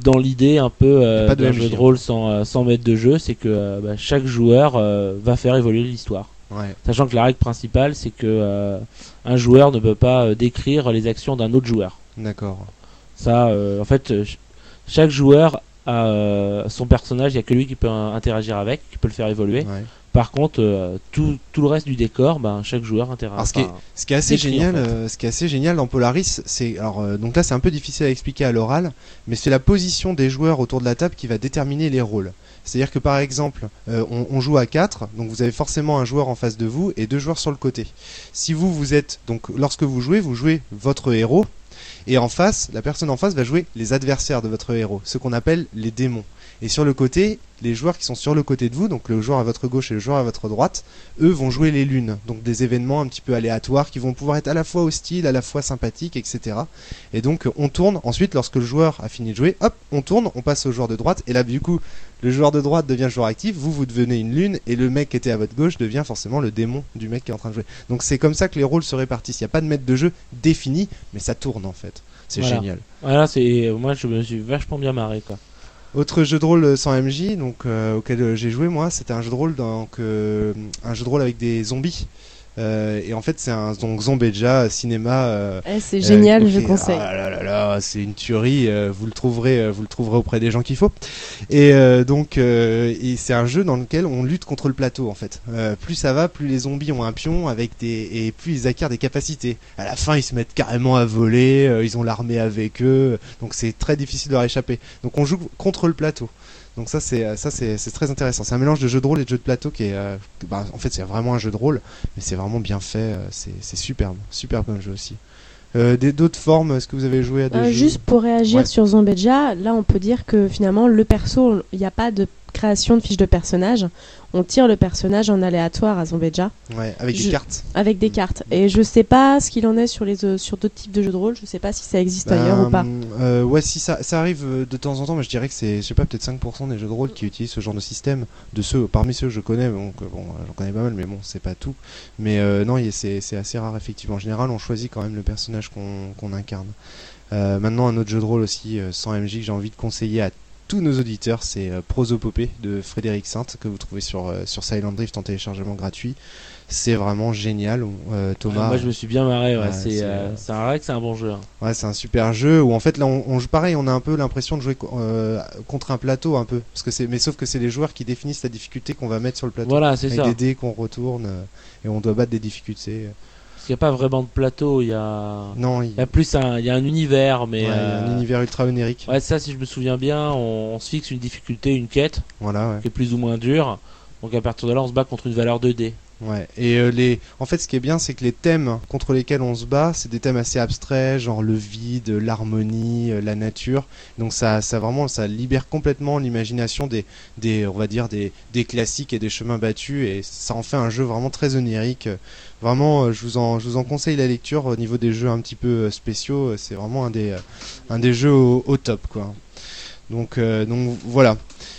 Speaker 3: dans l'idée un peu euh,
Speaker 1: Pas de
Speaker 3: d'un
Speaker 1: M J,
Speaker 3: jeu de
Speaker 1: hein.
Speaker 3: rôle sans, euh, sans maître de jeu, c'est que euh, bah, chaque joueur euh, va faire évoluer l'histoire.
Speaker 1: Ouais.
Speaker 3: Sachant que la règle principale, c'est que euh, un joueur ne peut pas euh, décrire les actions d'un autre joueur.
Speaker 1: D'accord.
Speaker 3: Ça, euh, en fait, euh, ch- chaque joueur a euh, son personnage, il n'y a que lui qui peut euh, interagir avec, qui peut le faire évoluer.
Speaker 1: Ouais.
Speaker 3: Par contre, euh, tout, tout le reste du décor, ben, chaque joueur interagit.
Speaker 1: Alors, ce qui est, ce qui est assez
Speaker 3: décrit,
Speaker 1: génial,
Speaker 3: en fait.
Speaker 1: euh, ce qui est assez génial dans Polaris, c'est alors euh, donc là c'est un peu difficile à expliquer à l'oral, mais c'est la position des joueurs autour de la table qui va déterminer les rôles. C'est-à-dire que par exemple, euh, on, on joue à quatre, donc vous avez forcément un joueur en face de vous et deux joueurs sur le côté. Si vous vous êtes donc lorsque vous jouez, vous jouez votre héros et en face, la personne en face va jouer les adversaires de votre héros, ce qu'on appelle les démons. Et sur le côté, les joueurs qui sont sur le côté de vous, donc le joueur à votre gauche et le joueur à votre droite, eux vont jouer les lunes, donc des événements un petit peu aléatoires qui vont pouvoir être à la fois hostiles, à la fois sympathiques, et cetera. Et donc on tourne, ensuite lorsque le joueur a fini de jouer, hop, on tourne, on passe au joueur de droite, et là du coup, le joueur de droite devient joueur actif, vous vous devenez une lune, et le mec qui était à votre gauche devient forcément le démon du mec qui est en train de jouer. Donc c'est comme ça que les rôles se répartissent, il n'y a pas de maître de jeu défini, mais ça tourne en fait. C'est
Speaker 3: Voilà.
Speaker 1: génial.
Speaker 3: Voilà, c'est moi je me suis vachement bien marré quoi.
Speaker 1: Autre jeu de rôle sans M J, donc euh, auquel euh, j'ai joué moi, c'était un jeu de rôle donc euh, un jeu de rôle avec des zombies. Euh, et en fait, c'est un donc Zombeja cinéma. Euh,
Speaker 5: Eh, c'est génial,
Speaker 1: euh,
Speaker 5: je
Speaker 1: ok,
Speaker 5: conseille.
Speaker 1: Ah là là là, c'est une tuerie. euh, vous le trouverez, euh, vous le trouverez auprès des gens qu'il faut. Et euh, donc, euh, et c'est un jeu dans lequel on lutte contre le plateau en fait. Euh, plus ça va, plus les zombies ont un pion avec des et plus ils acquièrent des capacités. À la fin, ils se mettent carrément à voler. Euh, ils ont l'armée avec eux. Donc c'est très difficile de leur échapper. Donc on joue contre le plateau. Donc ça c'est ça c'est c'est très intéressant. C'est un mélange de jeu de rôle et de jeu de plateau qui est euh, bah, en fait c'est vraiment un jeu de rôle, mais c'est vraiment bien fait. euh, C'est c'est superbe, superbe comme jeu aussi. Euh, des d'autres formes, est-ce que vous avez joué à des
Speaker 5: Euh,
Speaker 1: jeux
Speaker 5: juste pour réagir
Speaker 1: Ouais.
Speaker 5: sur Zombeja, là on peut dire que finalement le perso, il n'y a pas de création de fiche de personnage. On tire le personnage en aléatoire à Zombeja
Speaker 1: Ouais, avec
Speaker 5: Je-
Speaker 1: des cartes.
Speaker 5: avec des cartes. Et je sais pas ce qu'il en est sur les euh, sur d'autres types de jeux de rôle. Je sais pas si ça existe ailleurs ou pas.
Speaker 1: Ben, euh, ouais, si ça, ça arrive euh, de temps en temps, mais je dirais que c'est, je sais pas, peut-être cinq pour cent des jeux de rôle qui utilisent ce genre de système. De ceux, parmi ceux que je connais, donc euh, bon, euh, j'en connais pas mal, mais bon, c'est pas tout. Mais euh, non, il- c'est, c'est assez rare effectivement. En général, on choisit quand même le personnage qu'on, qu'on incarne. Euh, maintenant, un autre jeu de rôle aussi euh, sans M J que j'ai envie de conseiller à tous nos auditeurs, c'est euh, Prosopopée de Frédéric Sainte que vous trouvez sur euh, sur Silent Drift en téléchargement gratuit. C'est vraiment génial. Euh, Thomas.
Speaker 3: Ouais, moi je me suis bien marré. Ouais,
Speaker 1: Ouais,
Speaker 3: c'est
Speaker 1: c'est,
Speaker 3: euh,
Speaker 1: euh,
Speaker 3: c'est un vrai que c'est un bon jeu. hein.
Speaker 1: Ouais, c'est un super jeu où en fait là on, on joue pareil, on a un peu l'impression de jouer co- euh, contre un plateau un peu parce que c'est mais sauf que c'est les joueurs qui définissent la difficulté qu'on va mettre sur le plateau
Speaker 3: Voilà, c'est
Speaker 1: avec
Speaker 3: ça.
Speaker 1: des dés qu'on retourne euh, et on doit battre des difficultés.
Speaker 3: Parce qu'il n'y a pas vraiment de plateau. Il y a,
Speaker 1: Non, il
Speaker 3: il y a plus un, il y a un univers, mais
Speaker 1: ouais, il y a
Speaker 3: euh,
Speaker 1: un univers ultra onirique.
Speaker 3: ouais, ça si je me souviens bien, on, on se fixe une difficulté, une quête
Speaker 1: Voilà, ouais.
Speaker 3: qui est plus ou moins dure. Donc à partir de là, on se bat contre une valeur de dés.
Speaker 1: Ouais. Et euh, les en fait ce qui est bien c'est que les thèmes contre lesquels on se bat, c'est des thèmes assez abstraits, genre le vide, l'harmonie, euh, la nature. Donc ça ça vraiment ça libère complètement l'imagination des des on va dire des des classiques et des chemins battus et ça en fait un jeu vraiment très onirique. Vraiment euh, je vous en je vous en conseille la lecture au niveau des jeux un petit peu euh, spéciaux, euh, c'est vraiment un des euh, un des jeux au, au top quoi. Donc euh, donc voilà.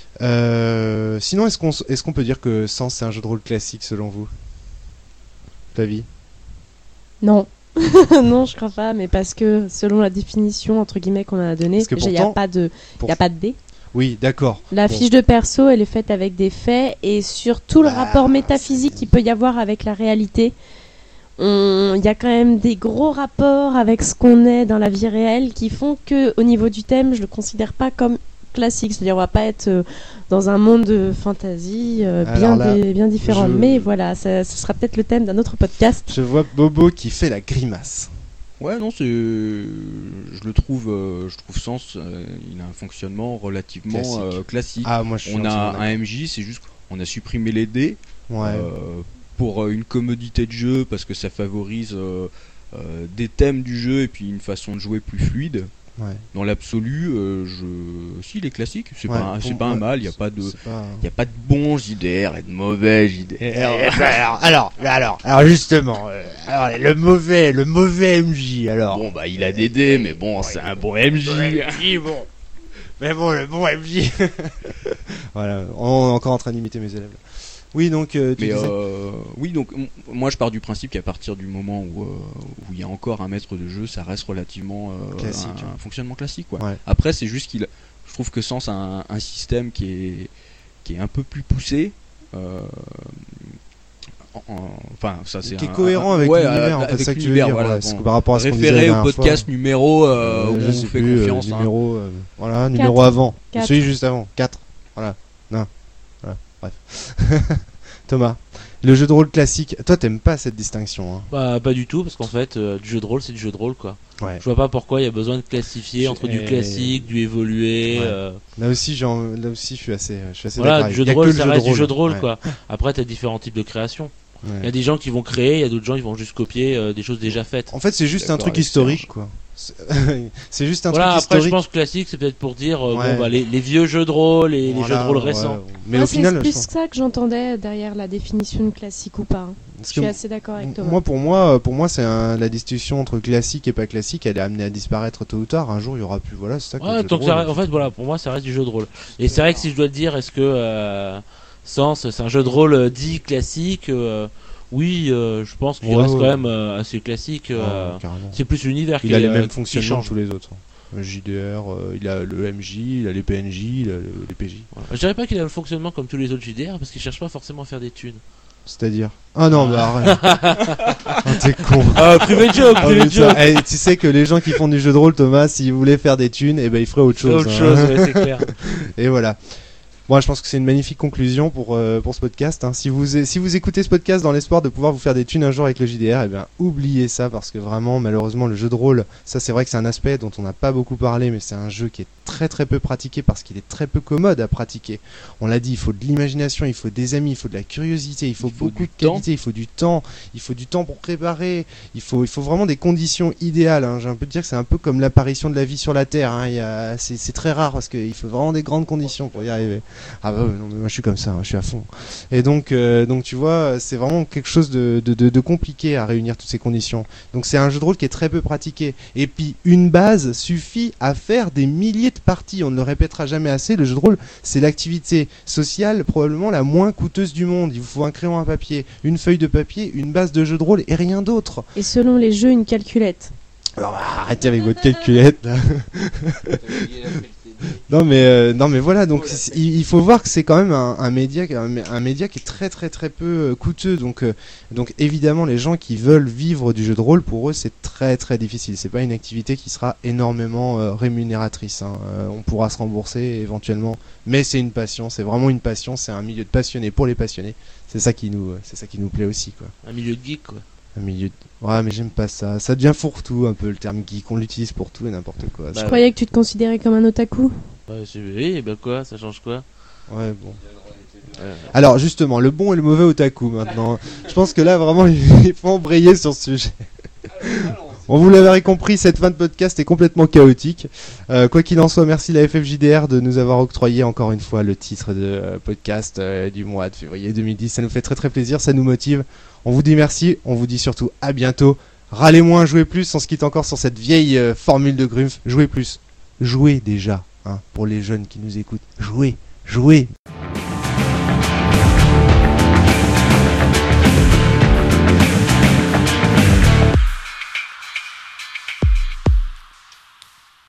Speaker 1: Euh, sinon, est-ce qu'on s- est-ce qu'on peut dire que Sens c'est un jeu de rôle classique selon vous, Flavie?
Speaker 5: Non. Non, je crois pas, mais parce que selon la définition entre guillemets qu'on a donnée,
Speaker 1: Parce que
Speaker 5: il n'y a
Speaker 1: pourtant,
Speaker 5: pas de,
Speaker 1: pour-
Speaker 5: il y a pas de dés.
Speaker 1: Oui, d'accord.
Speaker 5: La
Speaker 1: Bon.
Speaker 5: fiche de perso, elle est faite avec des faits et sur tout le
Speaker 1: Bah,
Speaker 5: rapport métaphysique qu'il peut y avoir avec la réalité. on- Il y a quand même des gros rapports avec ce qu'on est dans la vie réelle qui font que, au niveau du thème, je le considère pas comme classique. C'est-à-dire, on va pas être euh, dans un monde de fantasy euh,
Speaker 1: Alors
Speaker 5: bien,
Speaker 1: là,
Speaker 5: dé- bien différent.
Speaker 1: je-
Speaker 5: Mais voilà, ça, ce sera peut-être le thème d'un autre podcast.
Speaker 1: Je vois Bobo qui fait la grimace.
Speaker 2: Ouais, non, c'est. Je le trouve, euh, je trouve Sens, euh, il a un fonctionnement relativement
Speaker 1: Classique.
Speaker 2: euh, classique.
Speaker 1: Ah, moi je suis
Speaker 2: On a
Speaker 1: entièrement
Speaker 2: un M J, c'est juste qu'on a supprimé les dés
Speaker 1: d'accord. Ouais.
Speaker 2: euh, pour euh, une commodité de jeu parce que ça favorise euh, euh, des thèmes du jeu et puis une façon de jouer plus fluide.
Speaker 1: Ouais.
Speaker 2: Dans l'absolu, euh, je. Si, il est classique, c'est
Speaker 1: Ouais,
Speaker 2: pas, un-
Speaker 1: pour-
Speaker 2: c'est pas un
Speaker 1: ouais,
Speaker 2: mal, il n'y a pas de.
Speaker 1: c'est pas-
Speaker 2: Il y a pas de bons J D R et de mauvais J D R.
Speaker 6: alors, alors, alors, alors justement, euh, alors, le mauvais, le mauvais M J, alors.
Speaker 2: Bon, bah, il a des dés, mais bon, c'est un bon M J.
Speaker 6: M J, bon. Mais bon, le bon M J.
Speaker 1: Voilà, on est encore en train d'imiter mes élèves. Oui, donc euh, tu
Speaker 2: Mais
Speaker 1: disais-
Speaker 2: euh, oui, donc m- moi je pars du principe qu'à partir du moment où euh, où il y a encore un maître de jeu, ça reste relativement euh,
Speaker 1: Classique,
Speaker 2: un,
Speaker 1: hein.
Speaker 2: un fonctionnement classique. Quoi.
Speaker 1: Ouais.
Speaker 2: Après, c'est juste qu'il, je trouve que Sens a un, un système qui est qui est un peu plus poussé. Euh, Enfin, ça c'est
Speaker 1: qui est
Speaker 2: un,
Speaker 1: cohérent
Speaker 2: un,
Speaker 1: avec
Speaker 2: ouais,
Speaker 1: l'univers, en fait,
Speaker 2: avec
Speaker 1: c'est ça que tu veux
Speaker 2: l'univers,
Speaker 1: dire.
Speaker 2: voilà,
Speaker 1: Voilà,
Speaker 2: bon.
Speaker 1: c'est que par rapport à ce qu'on disait la
Speaker 2: Référé au
Speaker 1: dernière
Speaker 2: podcast
Speaker 1: fois,
Speaker 2: numéro euh, où
Speaker 1: je
Speaker 2: on
Speaker 1: sais
Speaker 2: vous fait
Speaker 1: plus,
Speaker 2: confiance.
Speaker 1: euh,
Speaker 2: hein.
Speaker 1: numéro, euh, voilà, numéro avant.
Speaker 5: Quatre.
Speaker 1: Celui juste avant. quatre. Voilà. Non. Voilà. Bref. Thomas, le jeu de rôle classique. Toi, t'aimes pas cette distinction. Hein.
Speaker 3: Bah, pas du tout, parce qu'en fait, euh, du jeu de rôle, c'est du jeu de rôle, quoi.
Speaker 1: Ouais.
Speaker 3: Je vois pas pourquoi il y a besoin de classifier
Speaker 1: Je-
Speaker 3: entre du
Speaker 1: et-
Speaker 3: classique, du évolué.
Speaker 1: Ouais.
Speaker 3: euh,
Speaker 1: Là aussi, j'en... là aussi, je suis assez, je suis assez
Speaker 3: Voilà,
Speaker 1: d'accord.
Speaker 3: du jeu
Speaker 1: Il y a
Speaker 3: de rôle,
Speaker 1: que le
Speaker 3: ça
Speaker 1: jeu
Speaker 3: reste du jeu de rôle,
Speaker 1: Ouais.
Speaker 3: quoi. Après, t'as différents types de créations. Il y
Speaker 1: Ouais.
Speaker 3: a des gens qui vont créer, il y a d'autres gens qui vont juste copier euh, des choses déjà faites.
Speaker 1: En fait, c'est juste un
Speaker 2: D'accord
Speaker 1: truc
Speaker 2: avec
Speaker 1: historique,
Speaker 2: Serge.
Speaker 1: quoi. C'est c'est juste un
Speaker 3: Voilà,
Speaker 1: truc
Speaker 3: après,
Speaker 1: historique.
Speaker 3: je pense que classique, c'est peut-être pour dire euh,
Speaker 1: Ouais.
Speaker 3: bon, bah, les, les vieux jeux de rôle et les
Speaker 1: Voilà,
Speaker 3: jeux de rôle
Speaker 1: ouais.
Speaker 3: récents.
Speaker 1: Mais
Speaker 5: Moi,
Speaker 1: au final,
Speaker 5: c'est
Speaker 1: je
Speaker 5: plus
Speaker 1: pense-
Speaker 5: ça que j'entendais derrière la définition de classique ou pas. hein.
Speaker 1: parce
Speaker 5: Je
Speaker 1: que
Speaker 5: suis assez d'accord avec Thomas.
Speaker 1: moi, pour moi, pour moi, c'est un- la distinction entre classique et pas classique. Elle est amenée à disparaître tôt ou tard. Un jour, il y aura plus. Voilà, c'est ça. que le
Speaker 3: Ouais,
Speaker 1: jeu de
Speaker 3: tant que
Speaker 1: rôle,
Speaker 3: ça reste- en fait, voilà, pour moi, ça reste du jeu de rôle. Et c'est vrai que si je dois le dire, est-ce que euh, Sens, c'est un jeu de rôle euh, dit classique euh, Oui, euh, je pense qu'il
Speaker 1: Ouais,
Speaker 3: reste
Speaker 1: ouais.
Speaker 3: quand même euh, assez classique. euh,
Speaker 1: Ouais, carrément.
Speaker 3: c'est plus l'univers qui
Speaker 1: Il a les
Speaker 3: euh,
Speaker 1: mêmes
Speaker 3: qui
Speaker 1: fonctionnements
Speaker 3: change.
Speaker 1: que tous les autres. Le J D R, euh, il a le M J, il a les P N J, il a le- les P J.
Speaker 3: Ouais. Je dirais pas qu'il a le fonctionnement comme tous les autres J D R parce qu'il cherche pas forcément à faire des thunes.
Speaker 1: C'est-à-dire. Ah non, bah arrête. Ah, t'es con.
Speaker 3: Ah, privé joke,
Speaker 1: Ah,
Speaker 3: privé
Speaker 1: mais
Speaker 3: joke.
Speaker 1: ça- eh, tu sais que les gens qui font du jeu de rôle, Thomas, s'ils voulaient faire des thunes, eh ben ils feraient autre
Speaker 3: C'est
Speaker 1: chose.
Speaker 3: autre
Speaker 1: hein.
Speaker 3: chose, ouais, c'est clair.
Speaker 1: Et voilà. Bon, je pense que c'est une magnifique conclusion pour, euh, pour ce podcast. Hein. Si, vous, si vous écoutez ce podcast dans l'espoir de pouvoir vous faire des thunes un jour avec le J D R, eh bien, oubliez ça parce que vraiment, malheureusement, le jeu de rôle, ça c'est vrai que c'est un aspect dont on n'a pas beaucoup parlé, mais c'est un jeu qui est très très peu pratiqué parce qu'il est très peu commode à pratiquer. On l'a dit, il faut de l'imagination, il faut des amis, il faut de la curiosité, il faut,
Speaker 2: Il faut
Speaker 1: beaucoup
Speaker 2: du
Speaker 1: de
Speaker 2: temps.
Speaker 1: qualité, il faut du temps, il faut du temps pour préparer, il faut, il faut vraiment des conditions idéales. Hein. J'ai un peu de dire que c'est un peu comme l'apparition de la vie sur la Terre. Hein. Il y a, c'est, c'est très rare parce qu'il faut vraiment des grandes conditions pour y arriver. Ah bah ouais, non, mais moi je suis comme ça, hein, je suis à fond. Et donc, euh, donc tu vois, c'est vraiment quelque chose de, de, de, de compliqué à réunir toutes ces conditions. Donc c'est un jeu de rôle qui est très peu pratiqué. Et puis une base suffit à faire des milliers de parties. On ne le répétera jamais assez. Le jeu de rôle, c'est l'activité sociale probablement la moins coûteuse du monde. Il vous faut un crayon, un papier, une feuille de papier, une base de jeu de rôle et rien d'autre.
Speaker 5: Et selon les jeux, une calculette.
Speaker 1: Alors arrêtez avec votre calculette. Là. Non mais euh, non mais voilà, donc c'est- il, il faut voir que c'est quand même un, un média un, un média qui est très très très peu euh, coûteux, donc euh, donc évidemment les gens qui veulent vivre du jeu de rôle, pour eux c'est très très difficile. C'est pas une activité qui sera énormément euh, rémunératrice. Hein. Euh, on pourra se rembourser éventuellement, mais c'est une passion, c'est vraiment une passion, c'est un milieu de passionnés pour les passionnés. C'est ça qui nous c'est ça qui nous plaît aussi quoi.
Speaker 3: Un milieu de geek, quoi.
Speaker 1: Un milieu de... Ouais mais j'aime pas ça. Ça devient fourre-tout un peu le terme geek. On l'utilise pour tout et n'importe quoi.
Speaker 5: Je
Speaker 3: Bah,
Speaker 5: croyais que tu te considérais comme un otaku.
Speaker 3: Ouais, c'est... Oui, bah quoi, ça change quoi
Speaker 1: Ouais bon.
Speaker 3: Euh,
Speaker 1: Alors justement, le bon et le mauvais otaku maintenant. Je pense que là vraiment il faut embrayer sur ce sujet. Bon, vous l'avez compris, cette fin de podcast est complètement chaotique. Euh, quoi qu'il en soit, merci la F F J D R de nous avoir octroyé encore une fois le titre de euh, podcast euh, du mois de février deux mille dix. Ça nous fait très très plaisir, ça nous motive. On vous dit merci, on vous dit surtout à bientôt. Râlez moins, jouez plus. On se quitte encore sur cette vieille euh, formule de Grumpf. Jouez plus. Jouez déjà, hein, pour les jeunes qui nous écoutent. Jouez, jouez.